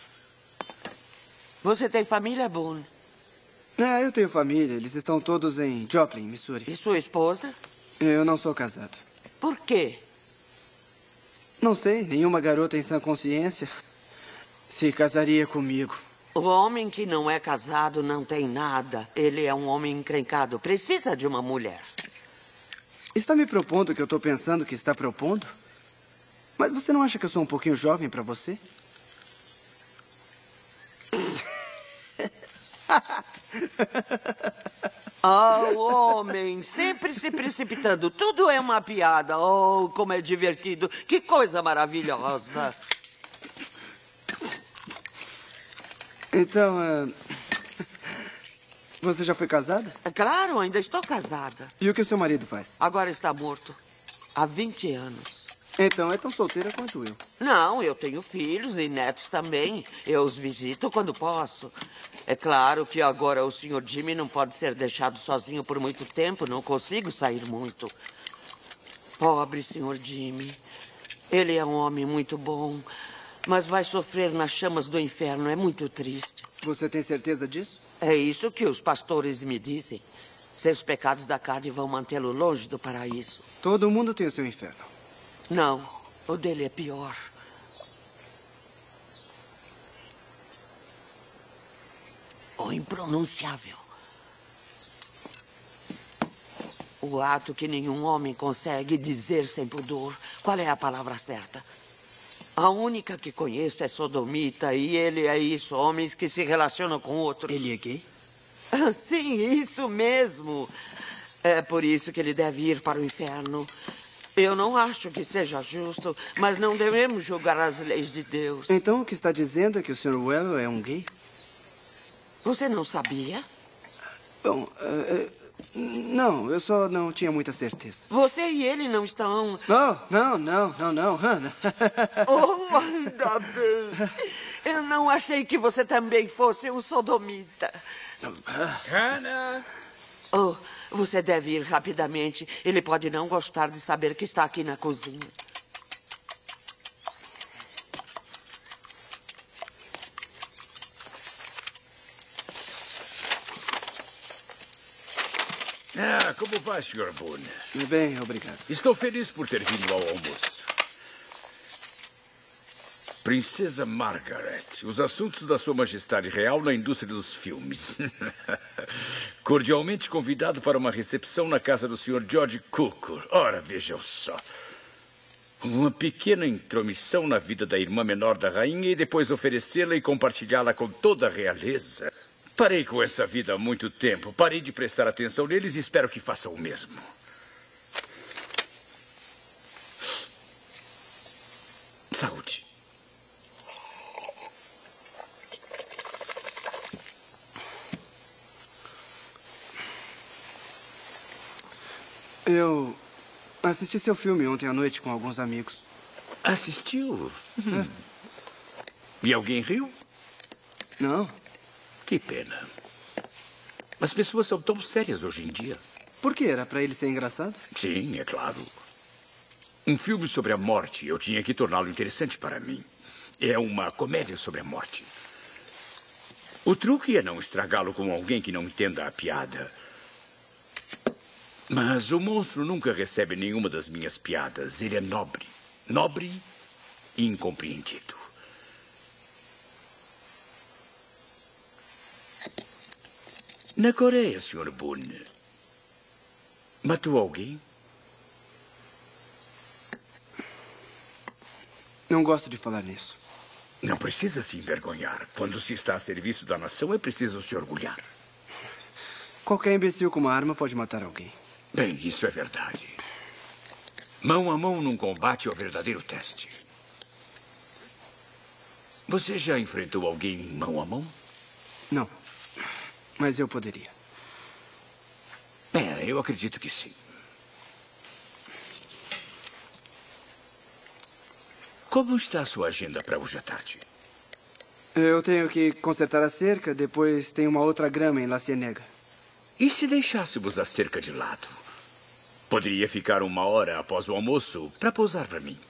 Você tem família, Boone? Eu tenho família. Eles estão todos em Joplin, Missouri. E sua esposa? Eu não sou casado. Por quê? Não sei. Nenhuma garota em sã consciência se casaria comigo. O homem que não é casado não tem nada. Ele é um homem encrencado. Precisa de uma mulher. Está me propondo o que eu estou pensando que está propondo? Mas você não acha que eu sou um pouquinho jovem para você? Ah, o homem, sempre se precipitando. Tudo é uma piada. Oh, como é divertido. Que coisa maravilhosa. Então, você já foi casada? Claro, ainda estou casada. E o que o seu marido faz? Agora está morto. Há 20 anos. Então é tão solteira quanto eu. Não, eu tenho filhos e netos também. Eu os visito quando posso. É claro que agora o Sr. Jimmy não pode ser deixado sozinho por muito tempo. Não consigo sair muito. Pobre Sr. Jimmy. Ele é um homem muito bom, mas vai sofrer nas chamas do inferno. É muito triste. Você tem certeza disso? É isso que os pastores me dizem. Seus pecados da carne vão mantê-lo longe do paraíso. Todo mundo tem o seu inferno. Não, o dele é pior. O impronunciável. O ato que nenhum homem consegue dizer sem pudor. Qual é a palavra certa? A única que conheço é sodomita e ele é isso, homens que se relacionam com outros. Ele é gay? Sim, isso mesmo. É por isso que ele deve ir para o inferno. Eu não acho que seja justo, mas não devemos julgar as leis de Deus. Então o que está dizendo é que o Sr. Wello é um gay? Você não sabia? Bom, não, eu só não tinha muita certeza. Você e ele não estão... Não, Hannah. Oh, ainda bem. Eu não achei que você também fosse um sodomita. Hannah! Oh, você deve ir rapidamente. Ele pode não gostar de saber que está aqui na cozinha. Ah, como vai, Sr. Boone? Bem, obrigado. Estou feliz por ter vindo ao almoço. Princesa Margaret, os assuntos da Sua Majestade Real na indústria dos filmes. Cordialmente convidado para uma recepção na casa do Sr. George Cukor. Ora, vejam só. Uma pequena intromissão na vida da irmã menor da rainha e depois oferecê-la e compartilhá-la com toda a realeza. Parei com essa vida há muito tempo. Parei de prestar atenção neles e espero que façam o mesmo. Saúde. Eu assisti seu filme ontem à noite com alguns amigos. Assistiu? E alguém riu? Não. Que pena. As pessoas são tão sérias hoje em dia. Por quê? Era para ele ser engraçado? Sim, é claro. Um filme sobre a morte. Eu tinha que torná-lo interessante para mim. É uma comédia sobre a morte. O truque é não estragá-lo com alguém que não entenda a piada. Mas o monstro nunca recebe nenhuma das minhas piadas. Ele é nobre. Nobre e incompreendido. Na Coreia, Sr. Boone, matou alguém? Não gosto de falar nisso. Não precisa se envergonhar. Quando se está a serviço da nação, é preciso se orgulhar. Qualquer imbecil com uma arma pode matar alguém. Bem, isso é verdade. Mão a mão num combate é o verdadeiro teste. Você já enfrentou alguém mão a mão? Não. Mas eu poderia. Eu acredito que sim. Como está a sua agenda para hoje à tarde? Eu tenho que consertar a cerca, depois tem uma outra grama em La Cienega. E se deixássemos a cerca de lado? Poderia ficar 1 hora após o almoço para pousar para mim.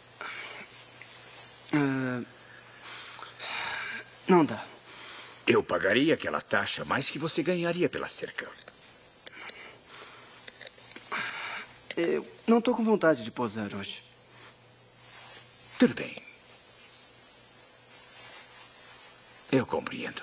Não dá. Eu pagaria aquela taxa mais que você ganharia pela cerca. Eu não estou com vontade de pousar hoje. Tudo bem. Eu compreendo.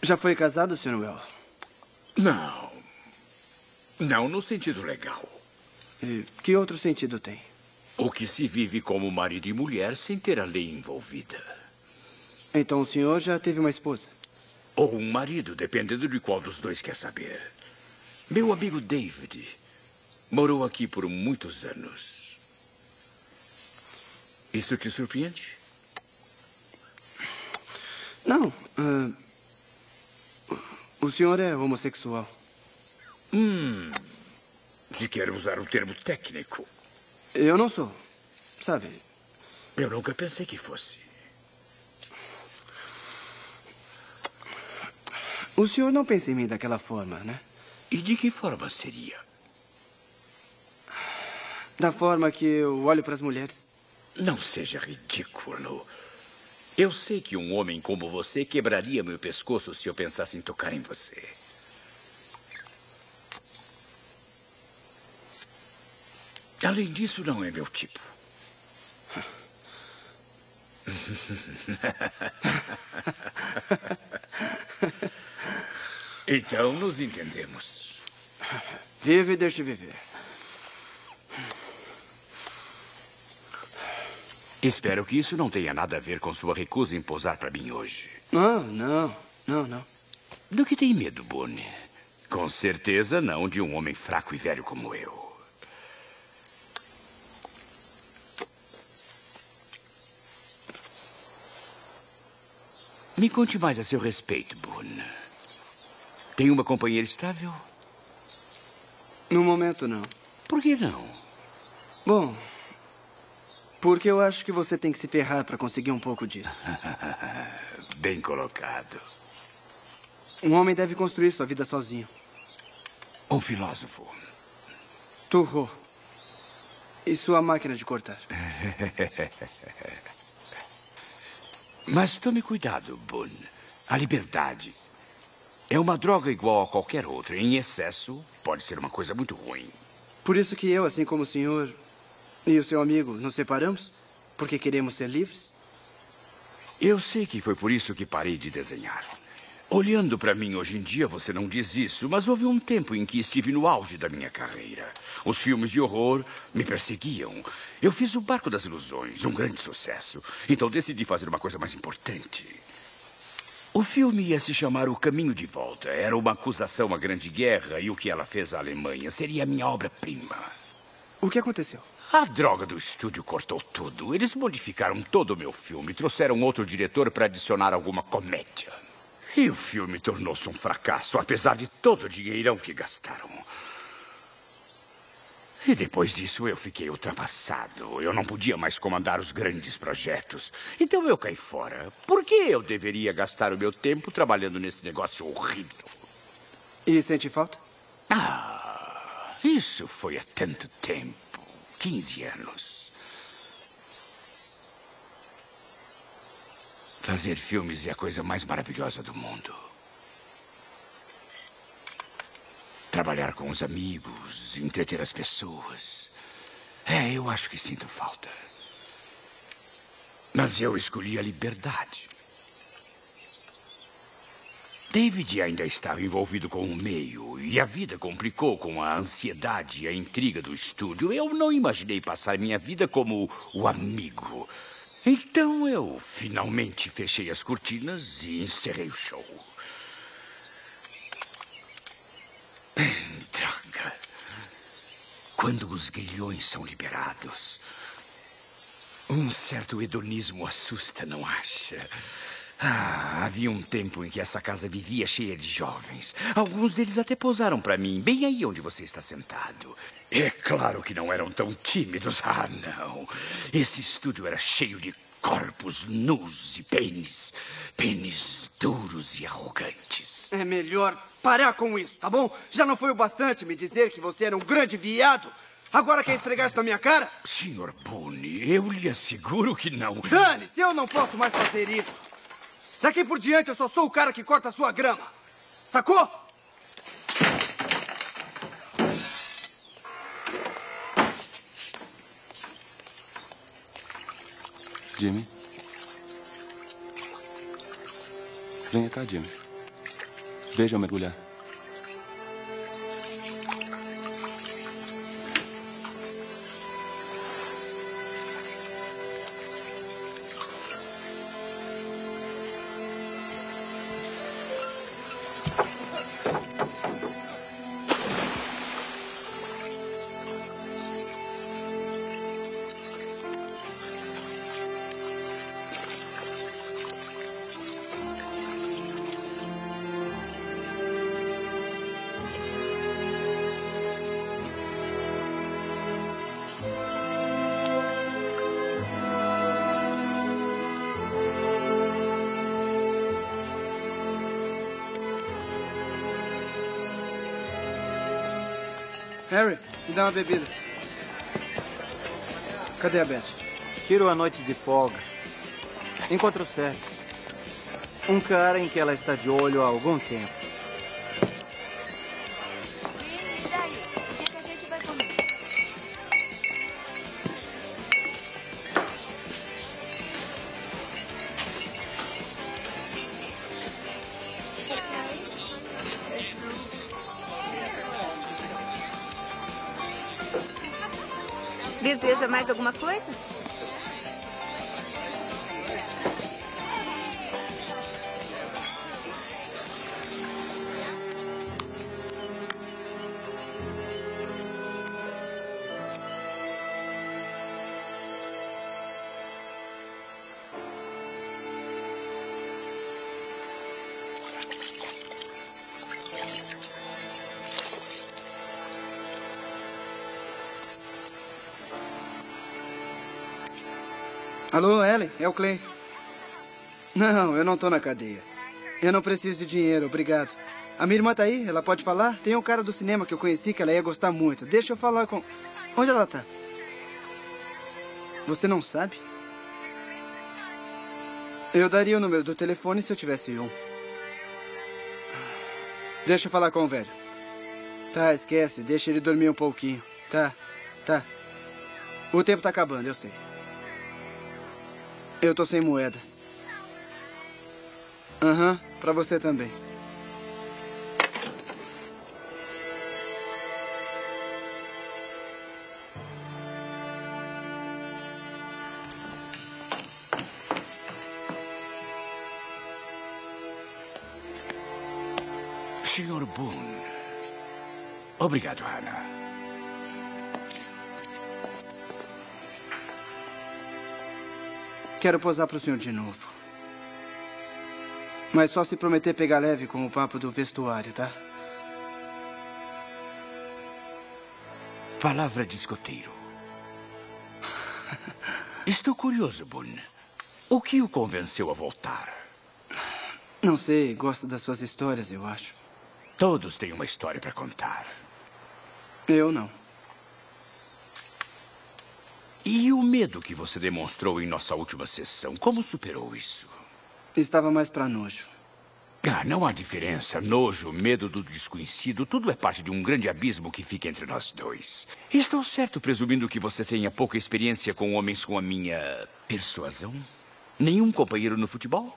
Já foi casado, Sr. Wells? Não. Não no sentido legal. E que outro sentido tem? O que se vive como marido e mulher sem ter a lei envolvida. Então o senhor já teve uma esposa? Ou um marido, dependendo de qual dos dois quer saber. Meu amigo David morou aqui por muitos anos. Isso te surpreende? Não. O senhor é homossexual. Se quer usar um termo técnico. Eu não sou. Sabe? Eu nunca pensei que fosse. O senhor não pensa em mim daquela forma, né? E de que forma seria? Da forma que eu olho para as mulheres. Não seja ridículo. Eu sei que um homem como você quebraria meu pescoço se eu pensasse em tocar em você. Além disso, não é meu tipo. Então, nos entendemos. Vive e deixe viver. Espero que isso não tenha nada a ver com sua recusa em posar para mim hoje. Não. Do que tem medo, Boone? Com certeza não de um homem fraco e velho como eu. Me conte mais a seu respeito, Boone. Tem uma companheira estável? No momento, não. Por que não? Bom, porque eu acho que você tem que se ferrar para conseguir um pouco disso. Bem colocado. Um homem deve construir sua vida sozinho. Um filósofo. Turro. E sua máquina de cortar. Mas tome cuidado, Boone. A liberdade é uma droga igual a qualquer outra. Em excesso, pode ser uma coisa muito ruim. Por isso que eu, assim como o senhor e o seu amigo, nos separamos? Porque queremos ser livres? Eu sei que foi por isso que parei de desenhar. Olhando para mim hoje em dia, você não diz isso, mas houve um tempo em que estive no auge da minha carreira. Os filmes de horror me perseguiam. Eu fiz O Barco das Ilusões, um grande sucesso. Então decidi fazer uma coisa mais importante. O filme ia se chamar O Caminho de Volta. Era uma acusação à Grande Guerra e o que ela fez à Alemanha seria a minha obra-prima. O que aconteceu? A droga do estúdio cortou tudo. Eles modificaram todo o meu filme. Trouxeram outro diretor para adicionar alguma comédia. E o filme tornou-se um fracasso, apesar de todo o dinheirão que gastaram. E depois disso eu fiquei ultrapassado. Eu não podia mais comandar os grandes projetos. Então eu caí fora. Por que eu deveria gastar o meu tempo trabalhando nesse negócio horrível? E sente falta? Isso foi há tanto tempo. 15 anos. Fazer filmes é a coisa mais maravilhosa do mundo. Trabalhar com os amigos, entreter as pessoas. Eu acho que sinto falta. Mas eu escolhi a liberdade. David ainda estava envolvido com o meio e a vida complicou com a ansiedade e a intriga do estúdio. Eu não imaginei passar minha vida como o amigo. Então eu finalmente fechei as cortinas e encerrei o show. Droga. Quando os grilhões são liberados, um certo hedonismo assusta, não acha? Havia um tempo em que essa casa vivia cheia de jovens. Alguns deles até posaram para mim, bem aí onde você está sentado. É claro que não eram tão tímidos. Não. Esse estúdio era cheio de corpos nus e pênis. Pênis duros e arrogantes. É melhor parar com isso, tá bom? Já não foi o bastante me dizer que você era um grande viado? Agora quer esfregar isso na minha cara? Sr. Boone, eu lhe asseguro que não. Dane-se, eu não posso mais fazer isso. Daqui por diante eu só sou o cara que corta a sua grama. Sacou? Jimmy. Venha cá, Jimmy. Veja eu mergulhar. Harry, me dá uma bebida. Cadê a Beth? Tiro a noite de folga. Encontro certo. Um cara em que ela está de olho há algum tempo. E daí? O que a gente vai comer? Deseja mais alguma coisa? Alô, Ellen? É o Clay. Não, eu não tô na cadeia. Eu não preciso de dinheiro, obrigado. A minha irmã tá aí? Ela pode falar? Tem um cara do cinema que eu conheci que ela ia gostar muito. Deixa eu falar com... Onde ela tá? Você não sabe? Eu daria o número do telefone se eu tivesse um. Deixa eu falar com o velho. Tá, esquece. Deixa ele dormir um pouquinho. Tá. O tempo tá acabando, eu sei. Eu tô sem moedas. Aham, pra você também. Sr. Boone. Obrigado, Hannah. Quero posar pro senhor de novo. Mas só se prometer pegar leve com o papo do vestuário, tá? Palavra de escoteiro. Estou curioso, Boone. O que o convenceu a voltar? Não sei, gosto das suas histórias, eu acho. Todos têm uma história para contar. Eu não. E o medo que você demonstrou em nossa última sessão, como superou isso? Estava mais pra nojo. Ah, não há diferença. Nojo, medo do desconhecido, tudo é parte de um grande abismo que fica entre nós dois. Estou certo presumindo que você tenha pouca experiência com homens com a minha persuasão? Nenhum companheiro no futebol?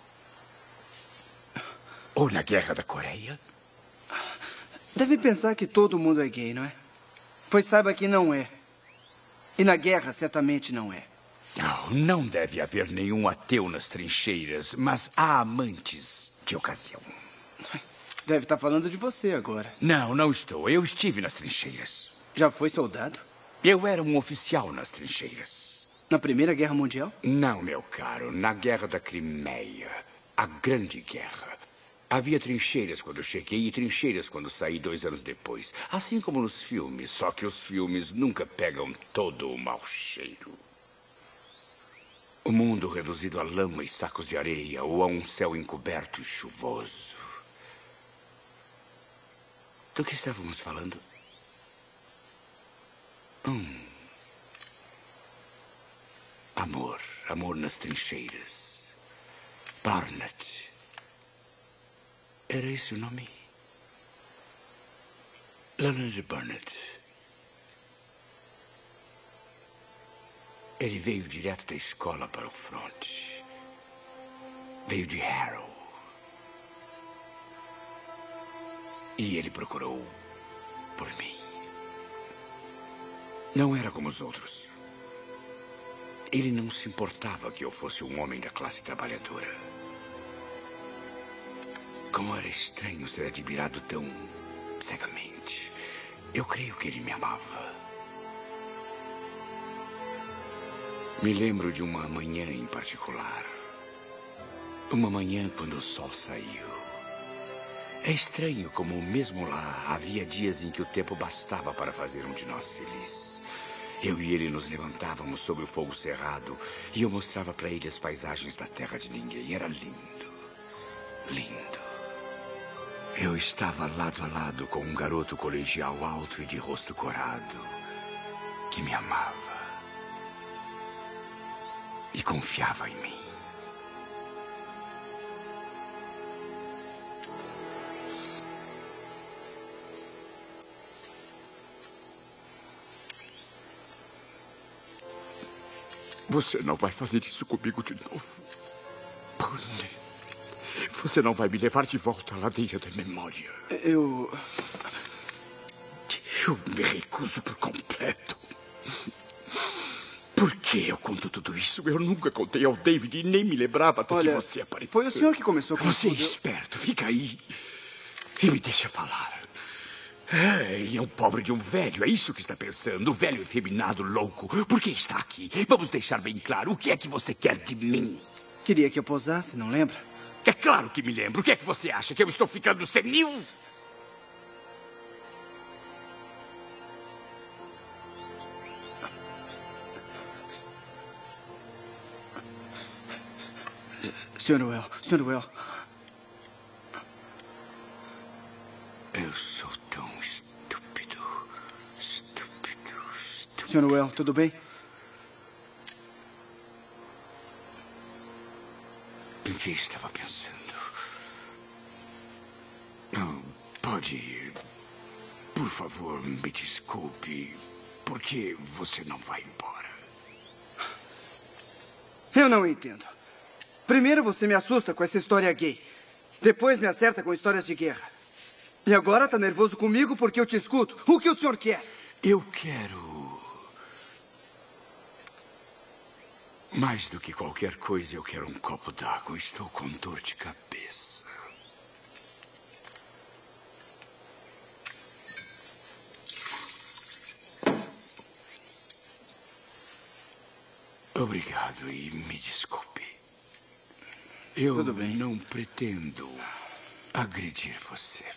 Ou na Guerra da Coreia? Deve pensar que todo mundo é gay, não é? Pois saiba que não é. E na guerra, certamente não é. Não deve haver nenhum ateu nas trincheiras, mas há amantes de ocasião. Deve estar falando de você agora. Não estou. Eu estive nas trincheiras. Já foi soldado? Eu era um oficial nas trincheiras. Na Primeira Guerra Mundial? Não, meu caro. Na Guerra da Crimeia. A Grande Guerra. Havia trincheiras quando eu cheguei e trincheiras quando saí 2 anos depois. Assim como nos filmes, só que os filmes nunca pegam todo o mau cheiro. O mundo reduzido a lama e sacos de areia ou a um céu encoberto e chuvoso. Do que estávamos falando? Amor. Amor nas trincheiras. Barnett. Era esse o nome? Leonard Barnett. Ele veio direto da escola para o fronte. Veio de Harrow. E ele procurou por mim. Não era como os outros. Ele não se importava que eu fosse um homem da classe trabalhadora. Como era estranho ser admirado tão cegamente. Eu creio que ele me amava. Me lembro de uma manhã em particular. Uma manhã quando o sol saiu. É estranho como mesmo lá havia dias em que o tempo bastava para fazer um de nós feliz. Eu e ele nos levantávamos sob o fogo cerrado e eu mostrava para ele as paisagens da terra de ninguém. Era lindo. Lindo. Eu estava lado a lado com um garoto colegial alto e de rosto corado que me amava e confiava em mim. Você não vai fazer isso comigo de novo. Bonnie. Você não vai me levar de volta à ladeira da memória. Eu me recuso por completo. Por que eu conto tudo isso? Eu nunca contei ao David e nem me lembrava até que você apareceu. Foi o senhor que começou com Você é tudo. esperto. Fica aí e me deixa falar. Ele é um pobre de um velho, é isso que está pensando. Velho efeminado, louco. Por que está aqui? Vamos deixar bem claro. O que é que você quer de mim? Queria que eu posasse, não lembra? É claro que me lembro. O que é que você acha? Que eu estou ficando senil? Sr. Well. Eu sou tão estúpido. Sr. Well, tudo bem? Em que estava pensando? Pode, por favor, me desculpe. Por que você não vai embora? Eu não entendo. Primeiro você me assusta com essa história gay. Depois me acerta com histórias de guerra. E agora tá nervoso comigo porque eu te escuto. O que o senhor quer? Eu quero... Mais do que qualquer coisa, eu quero um copo d'água. Estou com dor de cabeça. Obrigado e me desculpe. Eu não pretendo agredir você.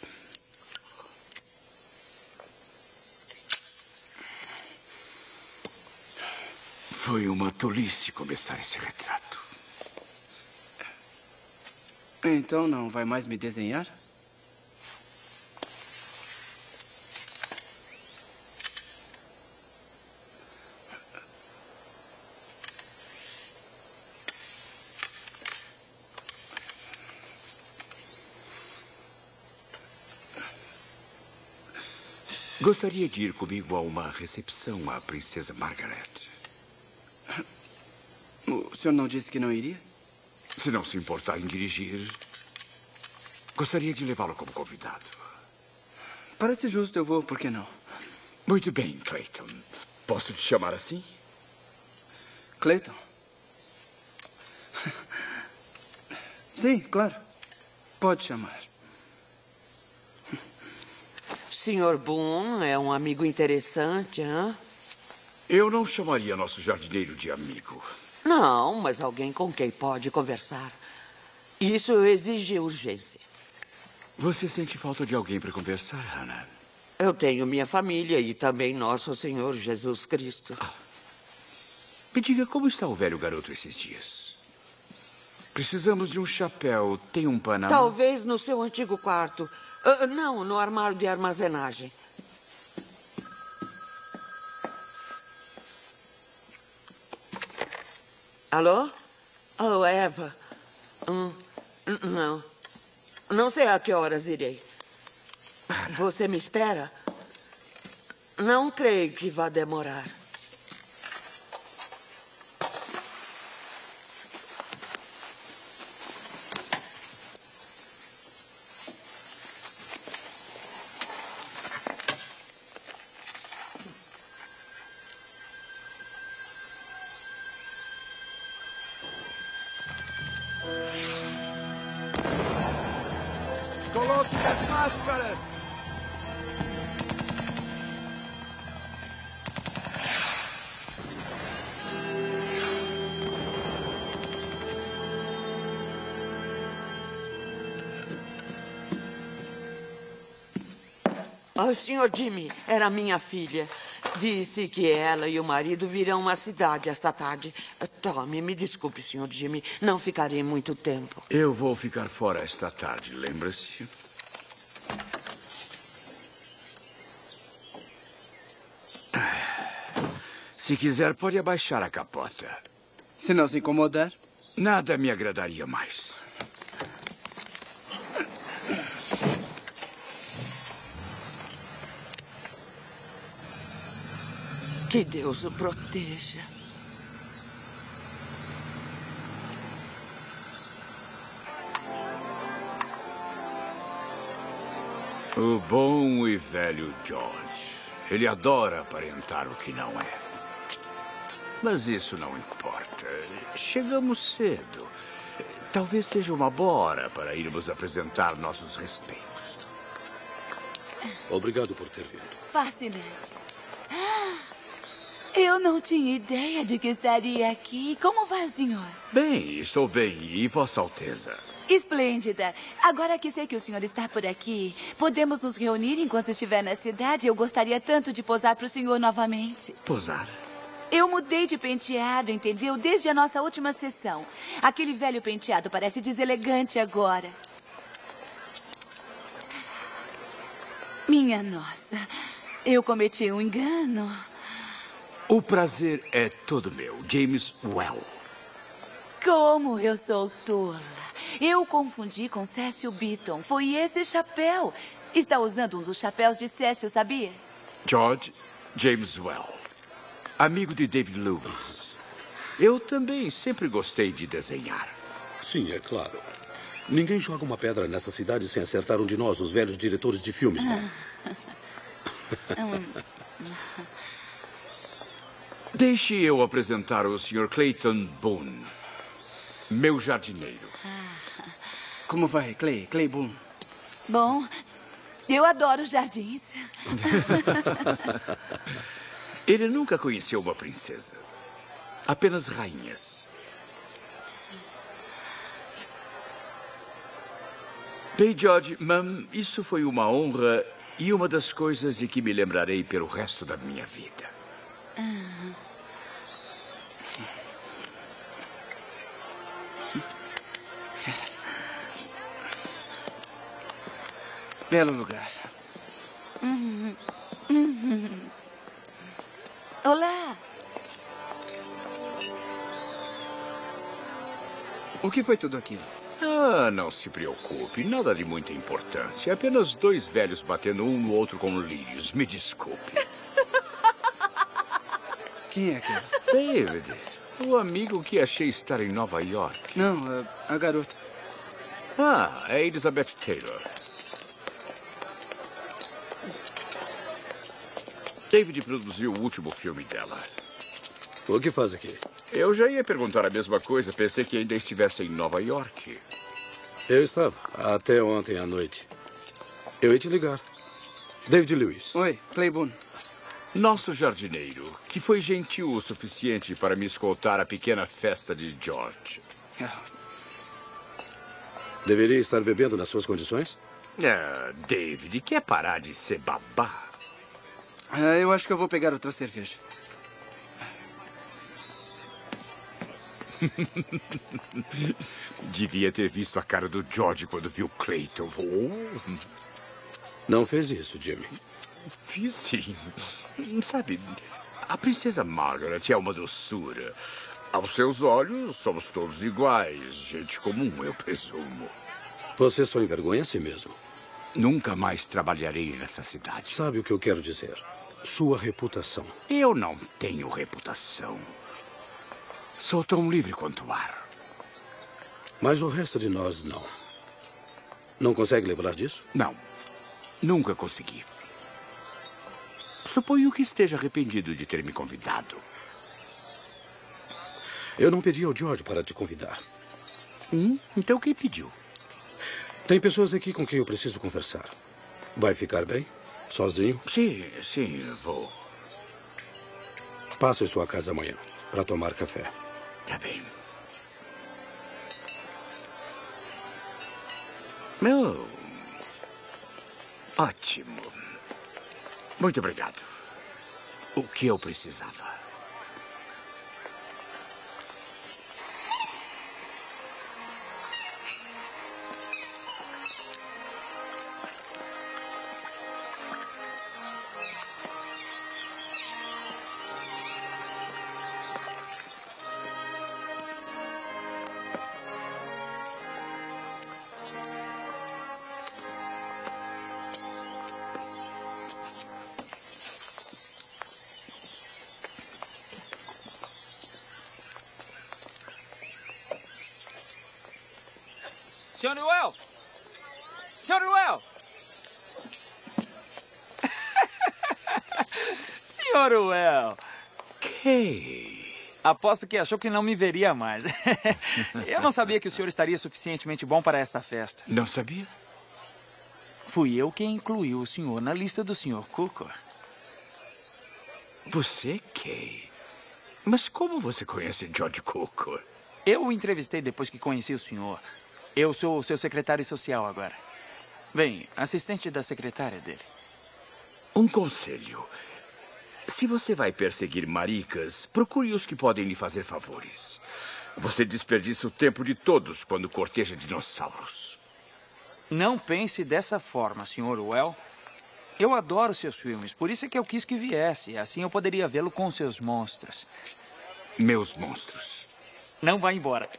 Foi uma tolice começar esse retrato. Então não vai mais me desenhar? Gostaria de ir comigo a uma recepção à Princesa Margaret. O senhor não disse que não iria? Se não se importar em dirigir, gostaria de levá-lo como convidado. Parece justo, eu vou, por que não? Muito bem, Clayton. Posso te chamar assim? Clayton? Sim, claro. Pode chamar. Sr. Boone é um amigo interessante, hã? Eu não chamaria nosso jardineiro de amigo. Não, mas alguém com quem pode conversar. Isso exige urgência. Você sente falta de alguém para conversar, Hannah? Eu tenho minha família e também nosso Senhor Jesus Cristo. Me diga, como está o velho garoto esses dias? Precisamos de um chapéu. Tem um Panamá? Talvez no seu antigo quarto. Não, no armário de armazenagem. Alô? Oh, Eva. Não. Não sei a que horas irei. Você me espera? Não creio que vá demorar. golpe das máscaras! O Sr. Jimmy era minha filha. Disse que ela e o marido virão à cidade esta tarde. Tome, me desculpe, Sr. Jimmy. Não ficarei muito tempo. Eu vou ficar fora esta tarde, lembra-se? Se quiser, pode abaixar a capota. Se não se incomodar? Nada me agradaria mais. Que Deus o proteja. O bom e velho George. Ele adora aparentar o que não é. Mas isso não importa. Chegamos cedo. Talvez seja uma boa hora para irmos apresentar nossos respeitos. Obrigado por ter vindo. Fascinante. Eu não tinha ideia de que estaria aqui. Como vai o senhor? Bem, estou bem. E Vossa Alteza? Esplêndida. Agora que sei que o senhor está por aqui, podemos nos reunir enquanto estiver na cidade? Eu gostaria tanto de posar para o senhor novamente. Posar? Eu mudei de penteado, entendeu? Desde a nossa última sessão. Aquele velho penteado parece deselegante agora. Minha nossa, eu cometi um engano. O prazer é todo meu. James Well. Como eu sou tola. Eu confundi com Cecil Beaton. Foi esse chapéu. Está usando um dos chapéus de Cecil, sabia? George James Well. Amigo de David Lewis. Eu também sempre gostei de desenhar. Sim, é claro. Ninguém joga uma pedra nessa cidade sem acertar um de nós, os velhos diretores de filmes, não? Deixe eu apresentar o Sr. Clayton Boone, meu jardineiro. Como vai, Clay Boone? Bom, eu adoro jardins. Ele nunca conheceu uma princesa. Apenas rainhas. Bem, George, Ma'am, isso foi uma honra e uma das coisas de que me lembrarei pelo resto da minha vida. Belo lugar. Olá. O que foi tudo aquilo? Ah, não se preocupe. Nada de muita importância. Apenas dois velhos batendo um no outro com lírios. Me desculpe. Quem é aquele? David, o amigo que achei estar em Nova York. Não, a garota. Ah, é Elizabeth Taylor. David produziu o último filme dela. O que faz aqui? Eu já ia perguntar a mesma coisa. Pensei que ainda estivesse em Nova York. Eu estava, até ontem à noite. Eu ia te ligar. David Lewis. Oi, Clay Boone. Nosso jardineiro, que foi gentil o suficiente para me escoltar à pequena festa de George. Deveria estar bebendo nas suas condições? David, quer parar de ser babá? Eu acho que eu vou pegar outra cerveja. Devia ter visto a cara do George quando viu Clayton. Não fez isso, Jimmy. Fiz sim. Sabe, a princesa Margaret é uma doçura. Aos seus olhos, somos todos iguais. Gente comum, eu presumo. Você só envergonha a si mesmo. Nunca mais trabalharei nessa cidade. Sabe o que eu quero dizer? Sua reputação. Eu não tenho reputação. Sou tão livre quanto o ar. Mas o resto de nós não. Não consegue lembrar disso? Não. Nunca consegui. Suponho que esteja arrependido de ter me convidado. Eu não pedi ao George para te convidar. Então quem pediu? Tem pessoas aqui com quem eu preciso conversar. Vai ficar bem? Sozinho? Sim, vou. Passo em sua casa amanhã para tomar café. Tá bem. Ótimo. Muito obrigado. O que eu precisava. Sr. Well! Sr. Well! Sr. Well! Kay! Aposto que achou que não me veria mais. Eu não sabia que o senhor estaria suficientemente bom para esta festa. Não sabia? Fui eu quem incluiu o senhor na lista do Sr. Cooker. Você, Kay? Mas como você conhece George Cooker? Eu o entrevistei depois que conheci o senhor. Eu sou o seu secretário social agora. Bem, assistente da secretária dele. Um conselho. Se você vai perseguir maricas, procure os que podem lhe fazer favores. Você desperdiça o tempo de todos quando corteja dinossauros. Não pense dessa forma, Sr. Well. Eu adoro seus filmes, por isso é que eu quis que viesse. Assim eu poderia vê-lo com seus monstros. Meus monstros. Não vá embora.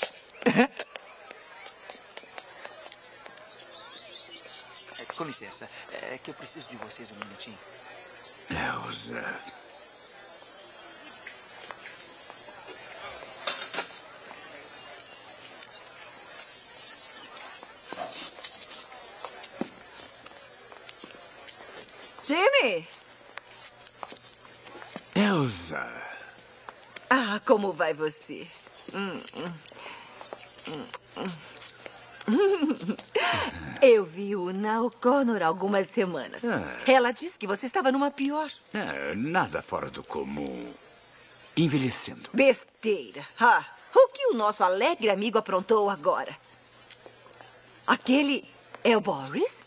Com licença, é que eu preciso de vocês um minutinho. Elsa. Jimmy! Elsa. Ah, como vai você? Eu vi Una O'Connor há algumas semanas. Ela disse que você estava numa pior. Nada fora do comum. Envelhecendo. Besteira. O que o nosso alegre amigo aprontou agora? Aquele é o Boris?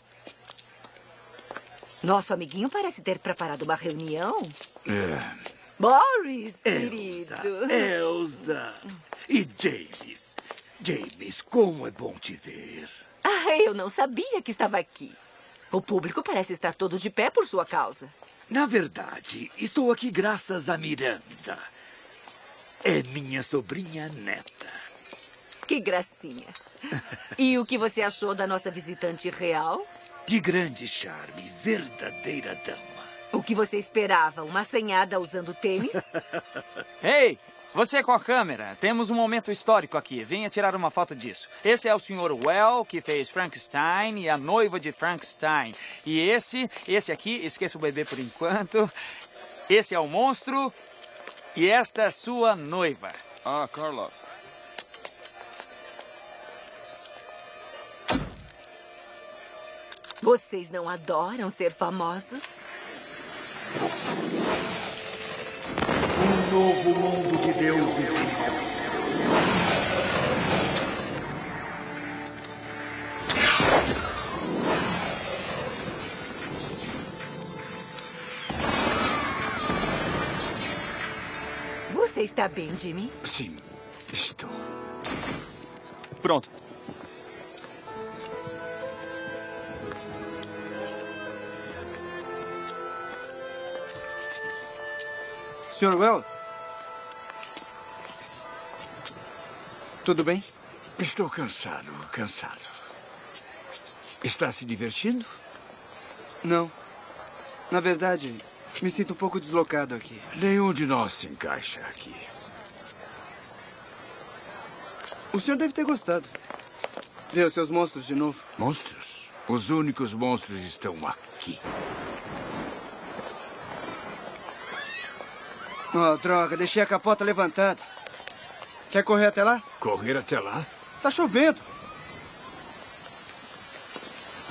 Nosso amiguinho parece ter preparado uma reunião. Boris, querido. Elsa. E James. James, como é bom te ver. Eu não sabia que estava aqui. O público parece estar todo de pé por sua causa. Na verdade, estou aqui graças a Miranda. É minha sobrinha neta. Que gracinha. E o que você achou da nossa visitante real? De grande charme, verdadeira dama. O que você esperava? Uma assanhada usando tênis? Ei! Você com a câmera. Temos um momento histórico aqui. Venha tirar uma foto disso. Esse é o Sr. Well, que fez Frankenstein e a noiva de Frankenstein. E esse aqui, esqueça o bebê por enquanto. Esse é o monstro e esta é sua noiva. Ah, Karloff. Vocês não adoram ser famosos? Um novo mundo de deuses e monstros. Você está bem, Jimmy? Sim, estou. Pronto. Sr. Well? Tudo bem? Estou cansado. Está se divertindo? Não. Na verdade, me sinto um pouco deslocado aqui. Nenhum de nós se encaixa aqui. O senhor deve ter gostado. Ver os seus monstros de novo. Monstros? Os únicos monstros estão aqui. Oh, droga, deixei a capota levantada. Quer correr até lá? Correr até lá? Tá chovendo.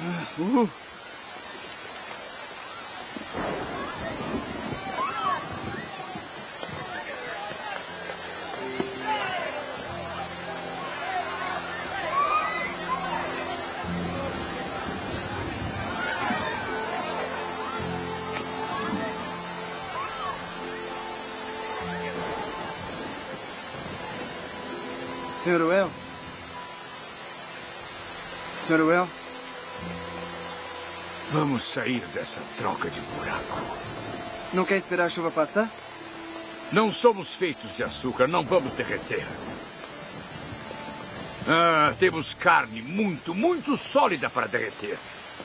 Sr. Well? Sr. Well? Vamos sair dessa troca de buraco. Não quer esperar a chuva passar? Não somos feitos de açúcar, não vamos derreter. Ah, temos carne muito sólida para derreter.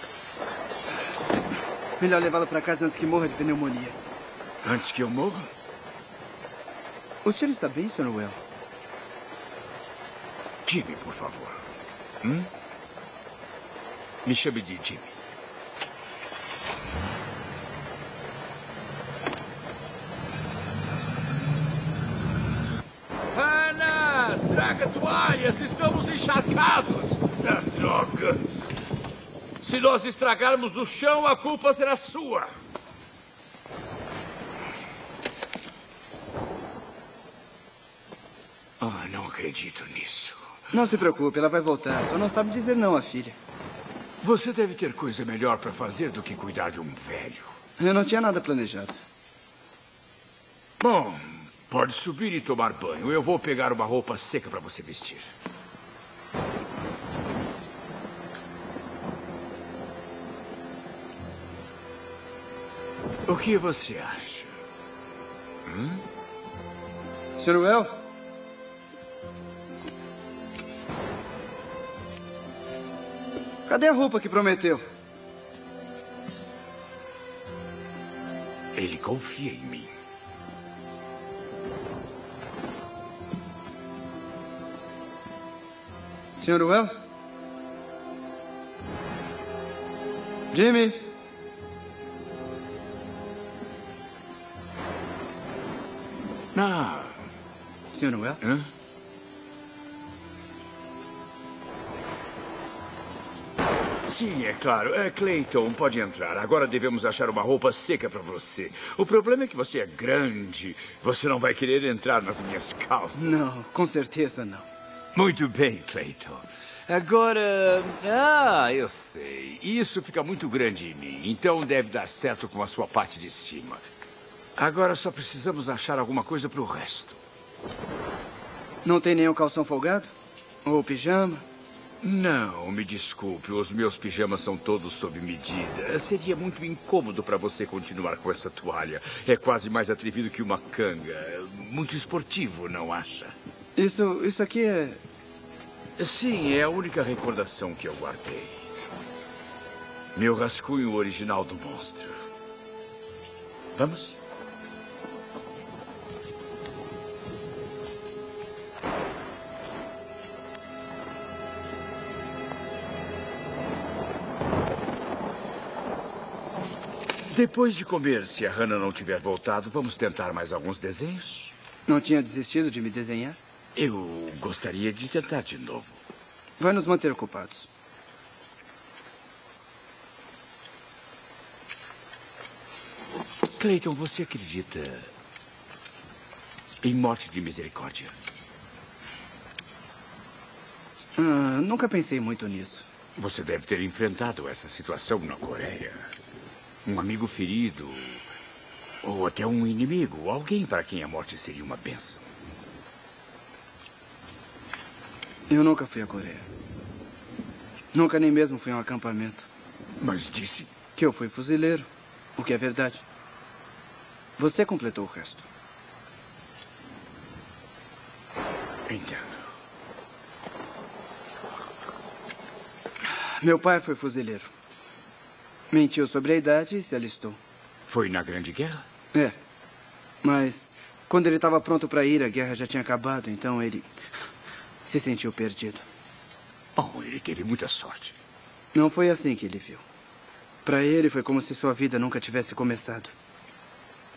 Melhor levá-lo para casa antes que morra de pneumonia. Antes que eu morra? O senhor está bem, Sr. Well? Jimmy, por favor. Me chame de Jimmy. Ana, traga toalhas, estamos encharcados. Ah, droga. Se nós estragarmos o chão, a culpa será sua. Ah, não acredito nisso. Não se preocupe, ela vai voltar. Só não sabe dizer não à filha. Você deve ter coisa melhor para fazer do que cuidar de um velho. Eu não tinha nada planejado. Bom, pode subir e tomar banho. Eu vou pegar uma roupa seca para você vestir. O que você acha? Sr. Well? Cadê a roupa que prometeu? Ele confia em mim. Sr. Well? Jimmy? Ah. Sr. Well? Hã? Sim, é claro. Clayton, pode entrar. Agora devemos achar uma roupa seca para você. O problema é que você é grande. Você não vai querer entrar nas minhas calças. Não, com certeza não. Muito bem, Clayton. Agora... eu sei. Isso fica muito grande em mim. Então deve dar certo com a sua parte de cima. Agora só precisamos achar alguma coisa para o resto. Não tem nenhum calção folgado? Ou pijama? Não, me desculpe. Os meus pijamas são todos sob medida. Seria muito incômodo para você continuar com essa toalha. É quase mais atrevido que uma canga. Muito esportivo, não acha? Isso aqui é... Sim, é a única recordação que eu guardei. Meu rascunho original do monstro. Vamos? Depois de comer, se a Hannah não tiver voltado, vamos tentar mais alguns desenhos? Não tinha desistido de me desenhar? Eu gostaria de tentar de novo. Vai nos manter ocupados. Clayton, você acredita em morte de misericórdia? Nunca pensei muito nisso. Você deve ter enfrentado essa situação na Coreia. Um amigo ferido, ou até um inimigo, alguém para quem a morte seria uma bênção. Eu nunca fui à Coreia. Nunca nem mesmo fui a um acampamento. Mas disse... que eu fui fuzileiro, o que é verdade. Você completou o resto. Entendo. Meu pai foi fuzileiro. Mentiu sobre a idade e se alistou. Foi na Grande Guerra? É. Mas quando ele estava pronto para ir, a guerra já tinha acabado, então ele se sentiu perdido. Bom, ele teve muita sorte. Não foi assim que ele viu. Para ele foi como se sua vida nunca tivesse começado.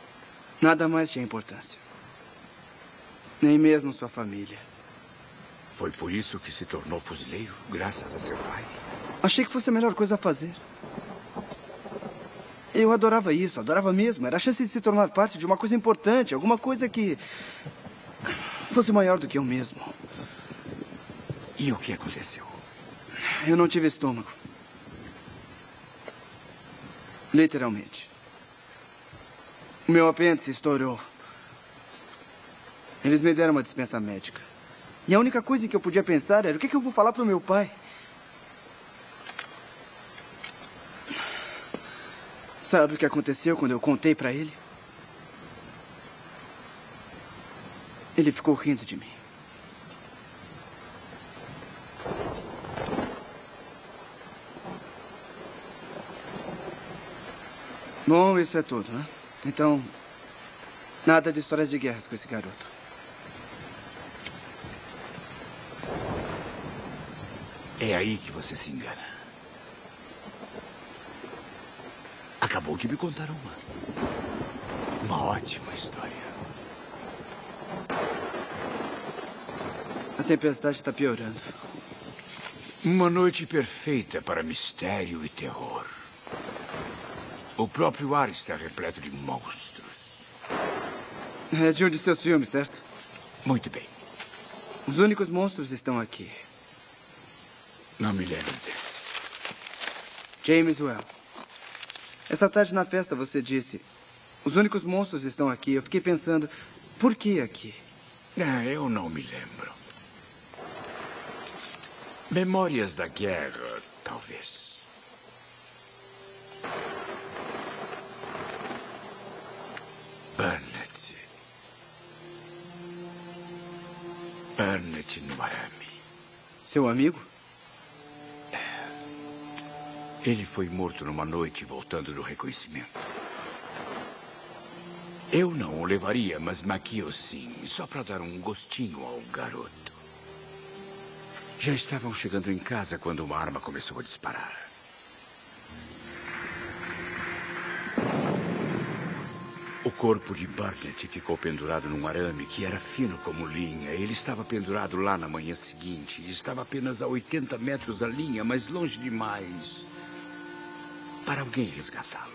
Nada mais tinha importância. Nem mesmo sua família. Foi por isso que se tornou fuzileiro, graças a seu pai? Achei que fosse a melhor coisa a fazer. Eu adorava isso, adorava mesmo. Era a chance de se tornar parte de uma coisa importante, alguma coisa que fosse maior do que eu mesmo. E o que aconteceu? Eu não tive estômago. Literalmente. O meu apêndice estourou. Eles me deram uma dispensa médica. E a única coisa em que eu podia pensar era o que eu vou falar para o meu pai. Sabe o que aconteceu quando eu contei para ele? Ele ficou rindo de mim. Bom, isso é tudo, né? Então, nada de histórias de guerras com esse garoto. É aí que você se engana. Acabou de me contar uma ótima história. A tempestade está piorando. Uma noite perfeita para mistério e terror. O próprio ar está repleto de monstros. É de um de seus filmes, certo? Muito bem. Os únicos monstros estão aqui. Não me lembro desse. James Well. Essa tarde na festa você disse: os únicos monstros estão aqui. Eu fiquei pensando, por que aqui? Eu não me lembro. Memórias da guerra, talvez. Burnett. Burnett no arame. Seu amigo? Ele foi morto numa noite voltando do reconhecimento. Eu não o levaria, mas McKeel sim, só para dar um gostinho ao garoto. Já estavam chegando em casa quando uma arma começou a disparar. O corpo de Burnett ficou pendurado num arame que era fino como linha. Ele estava pendurado lá na manhã seguinte. Estava apenas a 80 metros da linha, mas longe demais para alguém resgatá-lo.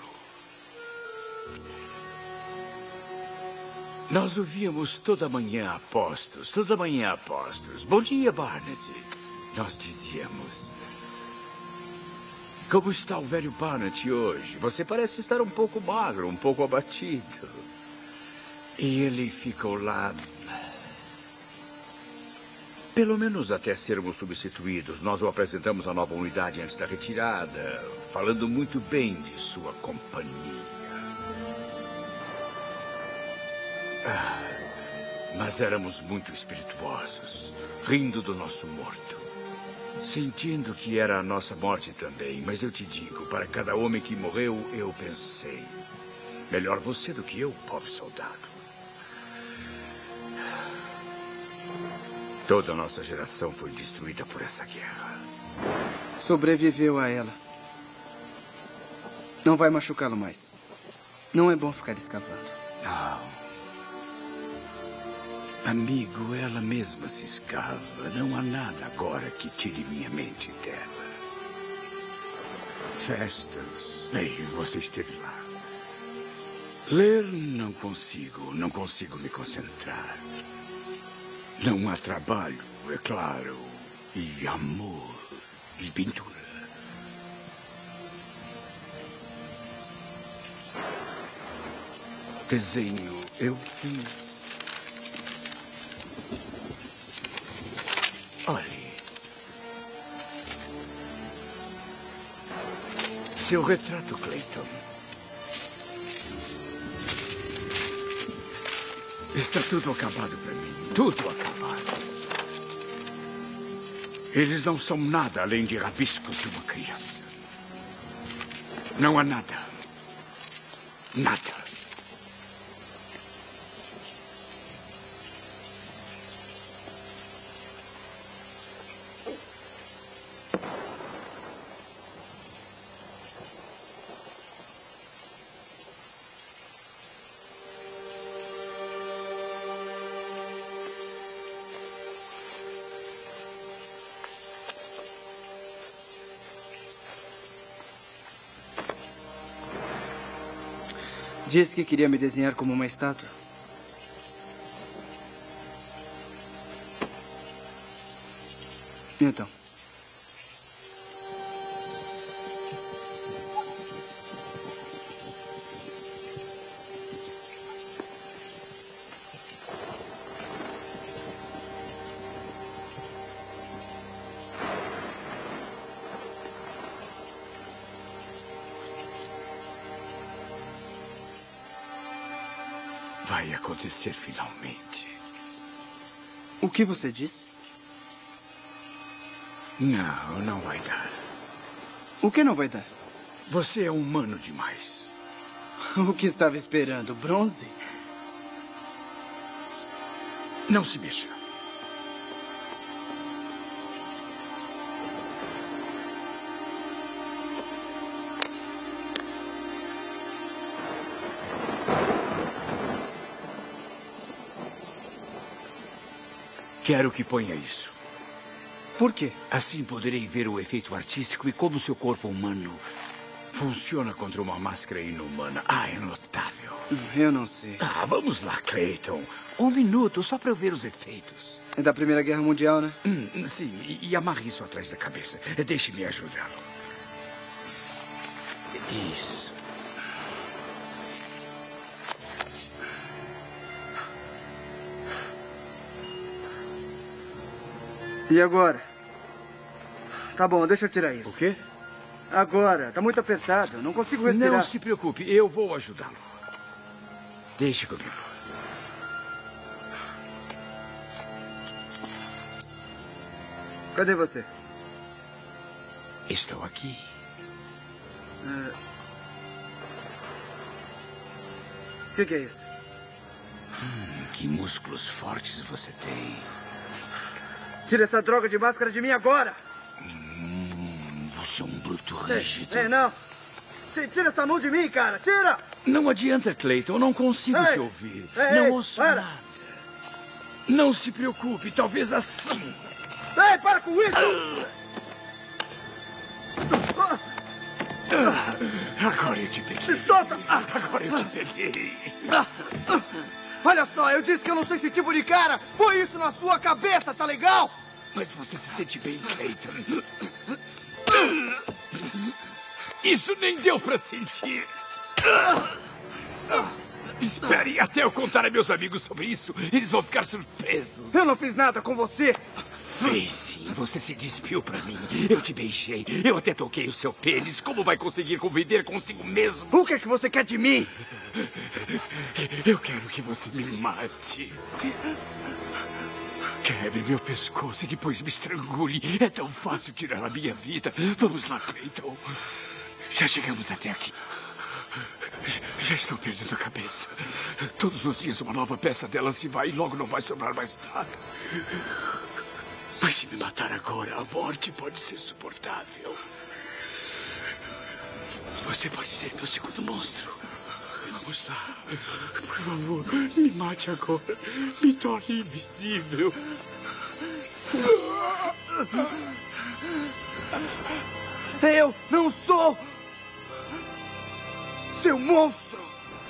Nós o víamos toda manhã a postos, toda manhã a postos. Bom dia, Burnett. Nós dizíamos: como está o velho Burnett hoje? Você parece estar um pouco magro, um pouco abatido. E ele ficou lá, pelo menos até sermos substituídos. Nós o apresentamos à nova unidade antes da retirada, falando muito bem de sua companhia. Mas éramos muito espirituosos, rindo do nosso morto. Sentindo que era a nossa morte também. Mas eu te digo, para cada homem que morreu, eu pensei: melhor você do que eu, pobre soldado. Toda a nossa geração foi destruída por essa guerra. Sobreviveu a ela. Não vai machucá-lo mais. Não é bom ficar escavando. Não. Amigo, ela mesma se escava. Não há nada agora que tire minha mente dela. Festas. Bem, você esteve lá. Ler não consigo me concentrar. Não há trabalho, é claro. E amor. E pintura. Desenho eu fiz. Olhe. Seu retrato, Clayton. Está tudo acabado para mim. Tudo acabado. Eles não são nada além de rabiscos de uma criança. Não há nada. Nada. Disse que queria me desenhar como uma estátua. Então. Vai acontecer finalmente. O que você disse? Não, não vai dar. O que não vai dar? Você é humano demais. O que estava esperando? Bronze? Não se mexa. Quero que ponha isso. Por quê? Assim poderei ver o efeito artístico e como seu corpo humano funciona contra uma máscara inumana. Ah, é notável. Eu não sei. Ah, vamos lá, Clayton. 1 minuto, só para eu ver os efeitos. É da Primeira Guerra Mundial, né? Sim, e amarre isso atrás da cabeça. Deixe-me ajudá-lo. Isso. E agora? Tá bom, deixa eu tirar isso. O quê? Agora, tá muito apertado, não consigo respirar. Não se preocupe, eu vou ajudá-lo. Deixe comigo. Cadê você? Estou aqui. O que é isso? Que músculos fortes você tem. Tira essa droga de máscara de mim agora! Você é um bruto rígido. Não. Tira essa mão de mim, cara! Tira! Não adianta, Clayton. Eu não consigo te ouvir. Não ouço para. nada. Não se preocupe. Talvez assim. Ei, para com isso! Agora eu te peguei. Me solta! Agora eu te peguei. Olha só, eu disse que eu não sou esse tipo de cara! Põe isso na sua cabeça, tá legal? Mas você se sente bem, Clayton. Isso nem deu pra sentir. Espere até eu contar a meus amigos sobre isso. Eles vão ficar surpresos. Eu não fiz nada com você. Fez sim. Você se despiu pra mim. Eu te beijei. Eu até toquei o seu pênis. Como vai conseguir conviver consigo mesmo? O que é que você quer de mim? Eu quero que você me mate. Quebre meu pescoço e depois me estrangule. É tão fácil tirar a minha vida. Vamos lá, Clayton. Já chegamos até aqui. Já estou perdendo a cabeça. Todos os dias uma nova peça dela se vai e logo não vai sobrar mais nada. Mas se me matar agora, a morte pode ser suportável. Você pode ser meu segundo monstro. Vamos lá. Por favor, me mate agora. Me torne invisível. Eu não sou seu monstro.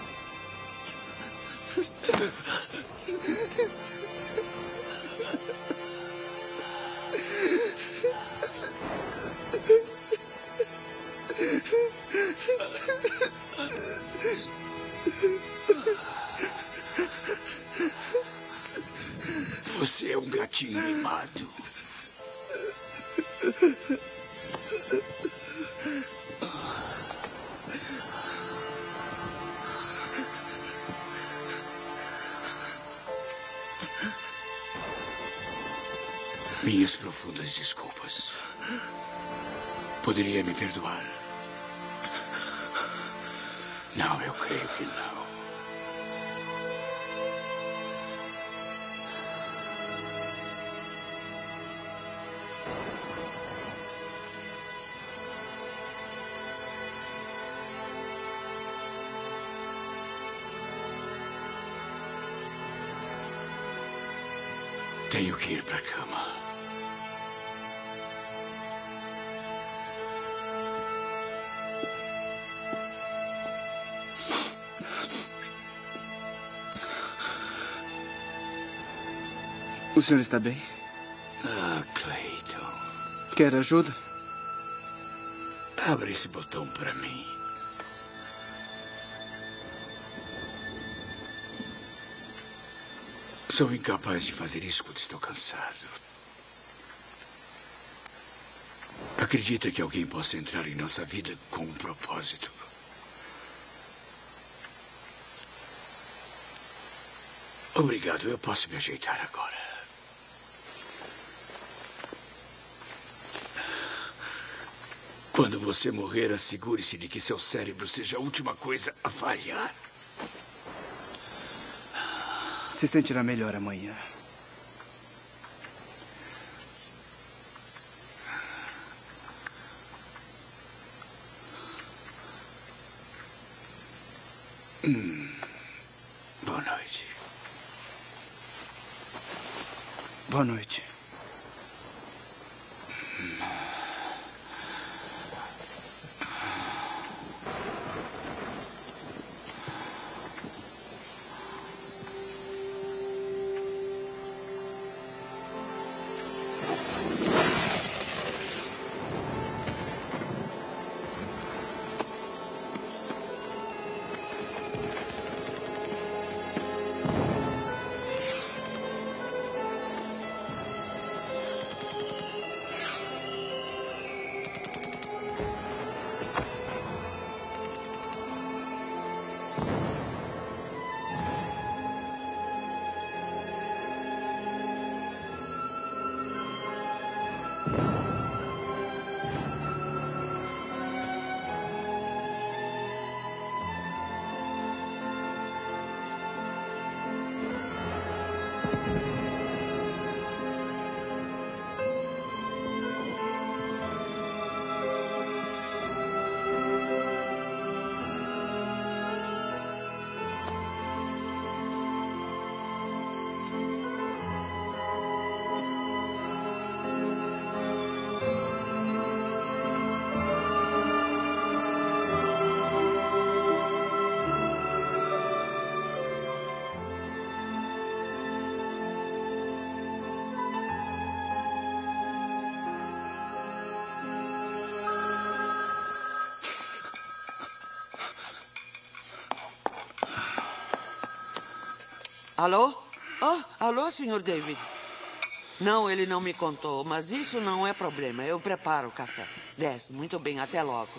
Você é um gatinho mimado. Minhas profundas desculpas. Poderia me perdoar? Não, eu creio que não. Tenho que ir para a cama. O senhor está bem? Ah, Clayton. Quer ajuda? Abra esse botão para mim. Sou incapaz de fazer isso quando estou cansado. Acredita que alguém possa entrar em nossa vida com um propósito? Obrigado, eu posso me ajeitar agora. Quando você morrer, assegure-se de que seu cérebro seja a última coisa a falhar. Se sentirá melhor amanhã. Boa noite. Boa noite. Alô? Oh, alô, Sr. David. Não, ele não me contou, mas isso não é problema. Eu preparo o café. Desce, muito bem, até logo.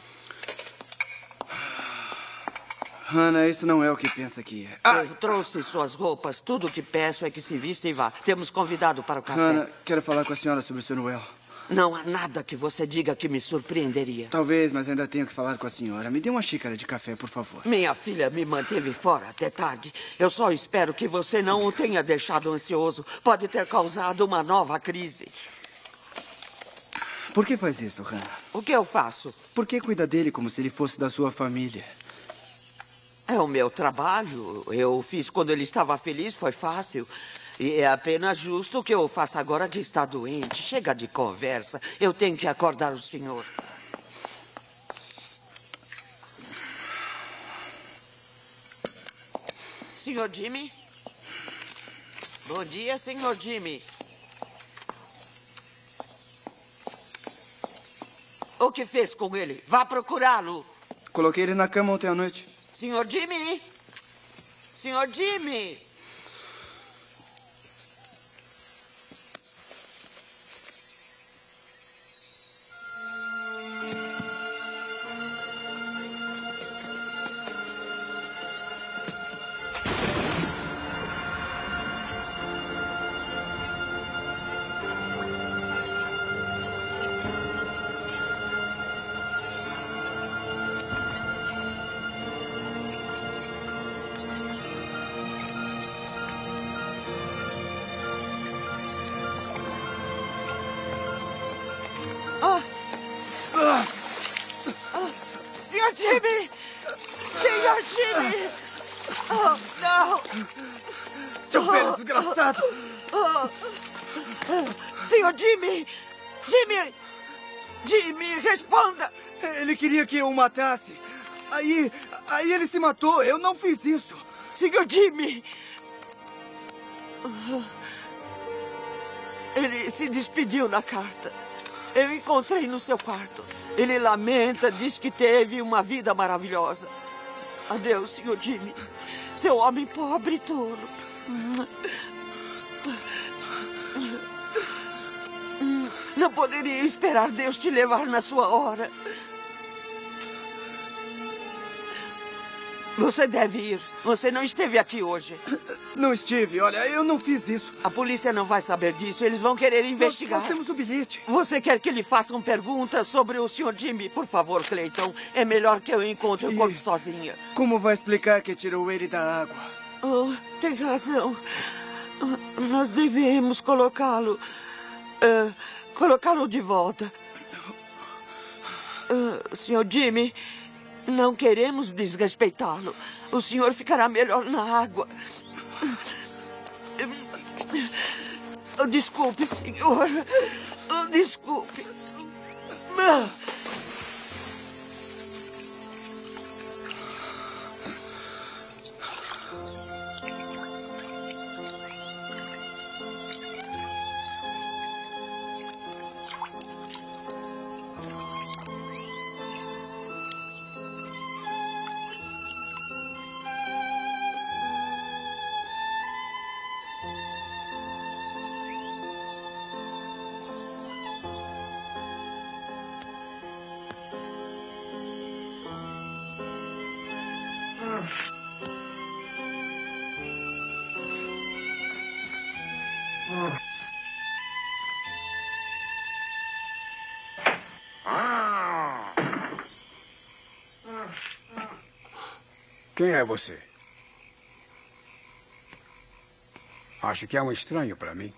Hannah, isso não é o que pensa que é. Eu trouxe suas roupas. Tudo o que peço é que se vista e vá. Temos convidado para o café. Hannah, quero falar com a senhora sobre o Sr. Well. Não há nada que você diga que me surpreenderia. Talvez, mas ainda tenho que falar com a senhora. Me dê uma xícara de café, por favor. Minha filha me manteve fora até tarde. Eu só espero que você não o tenha deixado ansioso. Pode ter causado uma nova crise. Por que faz isso, Hannah? O que eu faço? Por que cuida dele como se ele fosse da sua família? É o meu trabalho. Eu o fiz quando ele estava feliz, foi fácil. E é apenas justo que eu o faça agora que está doente. Chega de conversa. Eu tenho que acordar o senhor. Senhor Jimmy? Bom dia, senhor Jimmy. O que fez com ele? Vá procurá-lo. Coloquei ele na cama ontem à noite. Senhor Jimmy? Senhor Jimmy? Senhor Jimmy! Senhor Jimmy! Oh, não! Seu velho desgraçado! Senhor Jimmy! Jimmy! Jimmy, responda! Ele queria que eu o matasse. Aí ele se matou. Eu não fiz isso. Senhor Jimmy! Ele se despediu na carta. Eu encontrei no seu quarto. Ele lamenta, diz que teve uma vida maravilhosa. Adeus, Sr. Jimmy. Seu homem pobre e tolo. Não poderia esperar Deus te levar na sua hora. Você deve ir. Você não esteve aqui hoje. Não estive. Olha, eu não fiz isso. A polícia não vai saber disso. Eles vão querer investigar. Nós temos o bilhete. Você quer que lhe façam perguntas sobre o Sr. Jimmy? Por favor, Clayton. É melhor que eu encontre o corpo sozinha. Como vai explicar que tirou ele da água? Oh, tem razão. Nós devemos colocá-lo... colocá-lo de volta. Sr. Jimmy... Não queremos desrespeitá-lo. O senhor ficará melhor na água. Desculpe, senhor. Desculpe. Quem é você? Acho que é um estranho para mim.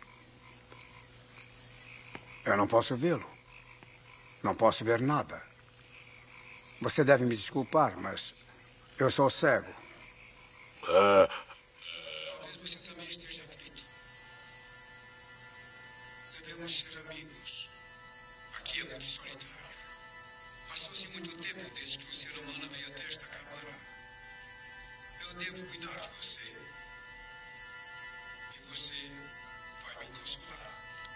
Eu não posso vê-lo. Não posso ver nada. Você deve me desculpar, mas eu sou cego. Talvez você também esteja aflito. Devemos ser amigos. Aqui é muito solitário. Passou-se muito tempo desde que o ser humano veio até esta cabana. Eu devo cuidar de você. E você vai me consolar.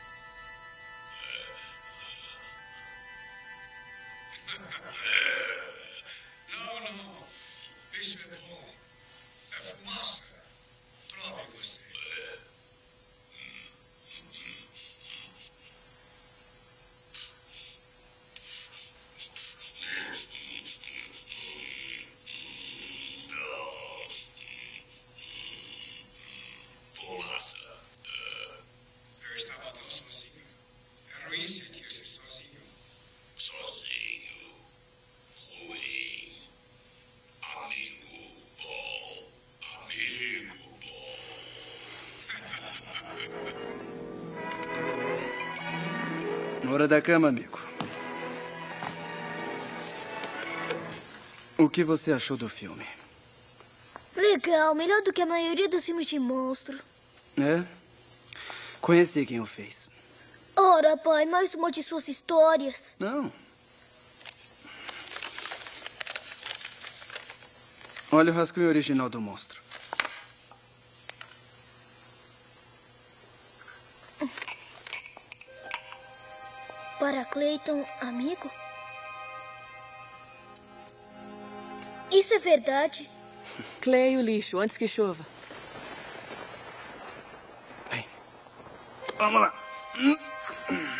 Não. Isso é bom. É fumaça. Prove você. Eu estava tão sozinho. É ruim sentir-se sozinho. Sozinho. Ruim. Amigo bom. Amigo bom. Hora da cama, amigo. O que você achou do filme? Legal, melhor do que a maioria dos filmes de monstro. É? Conheci quem o fez. Ora, pai, mais uma de suas histórias. Não. Olha o rascunho original do monstro. Para Clayton, amigo? Isso é verdade? Clay, o lixo, antes que chova. Vamos lá.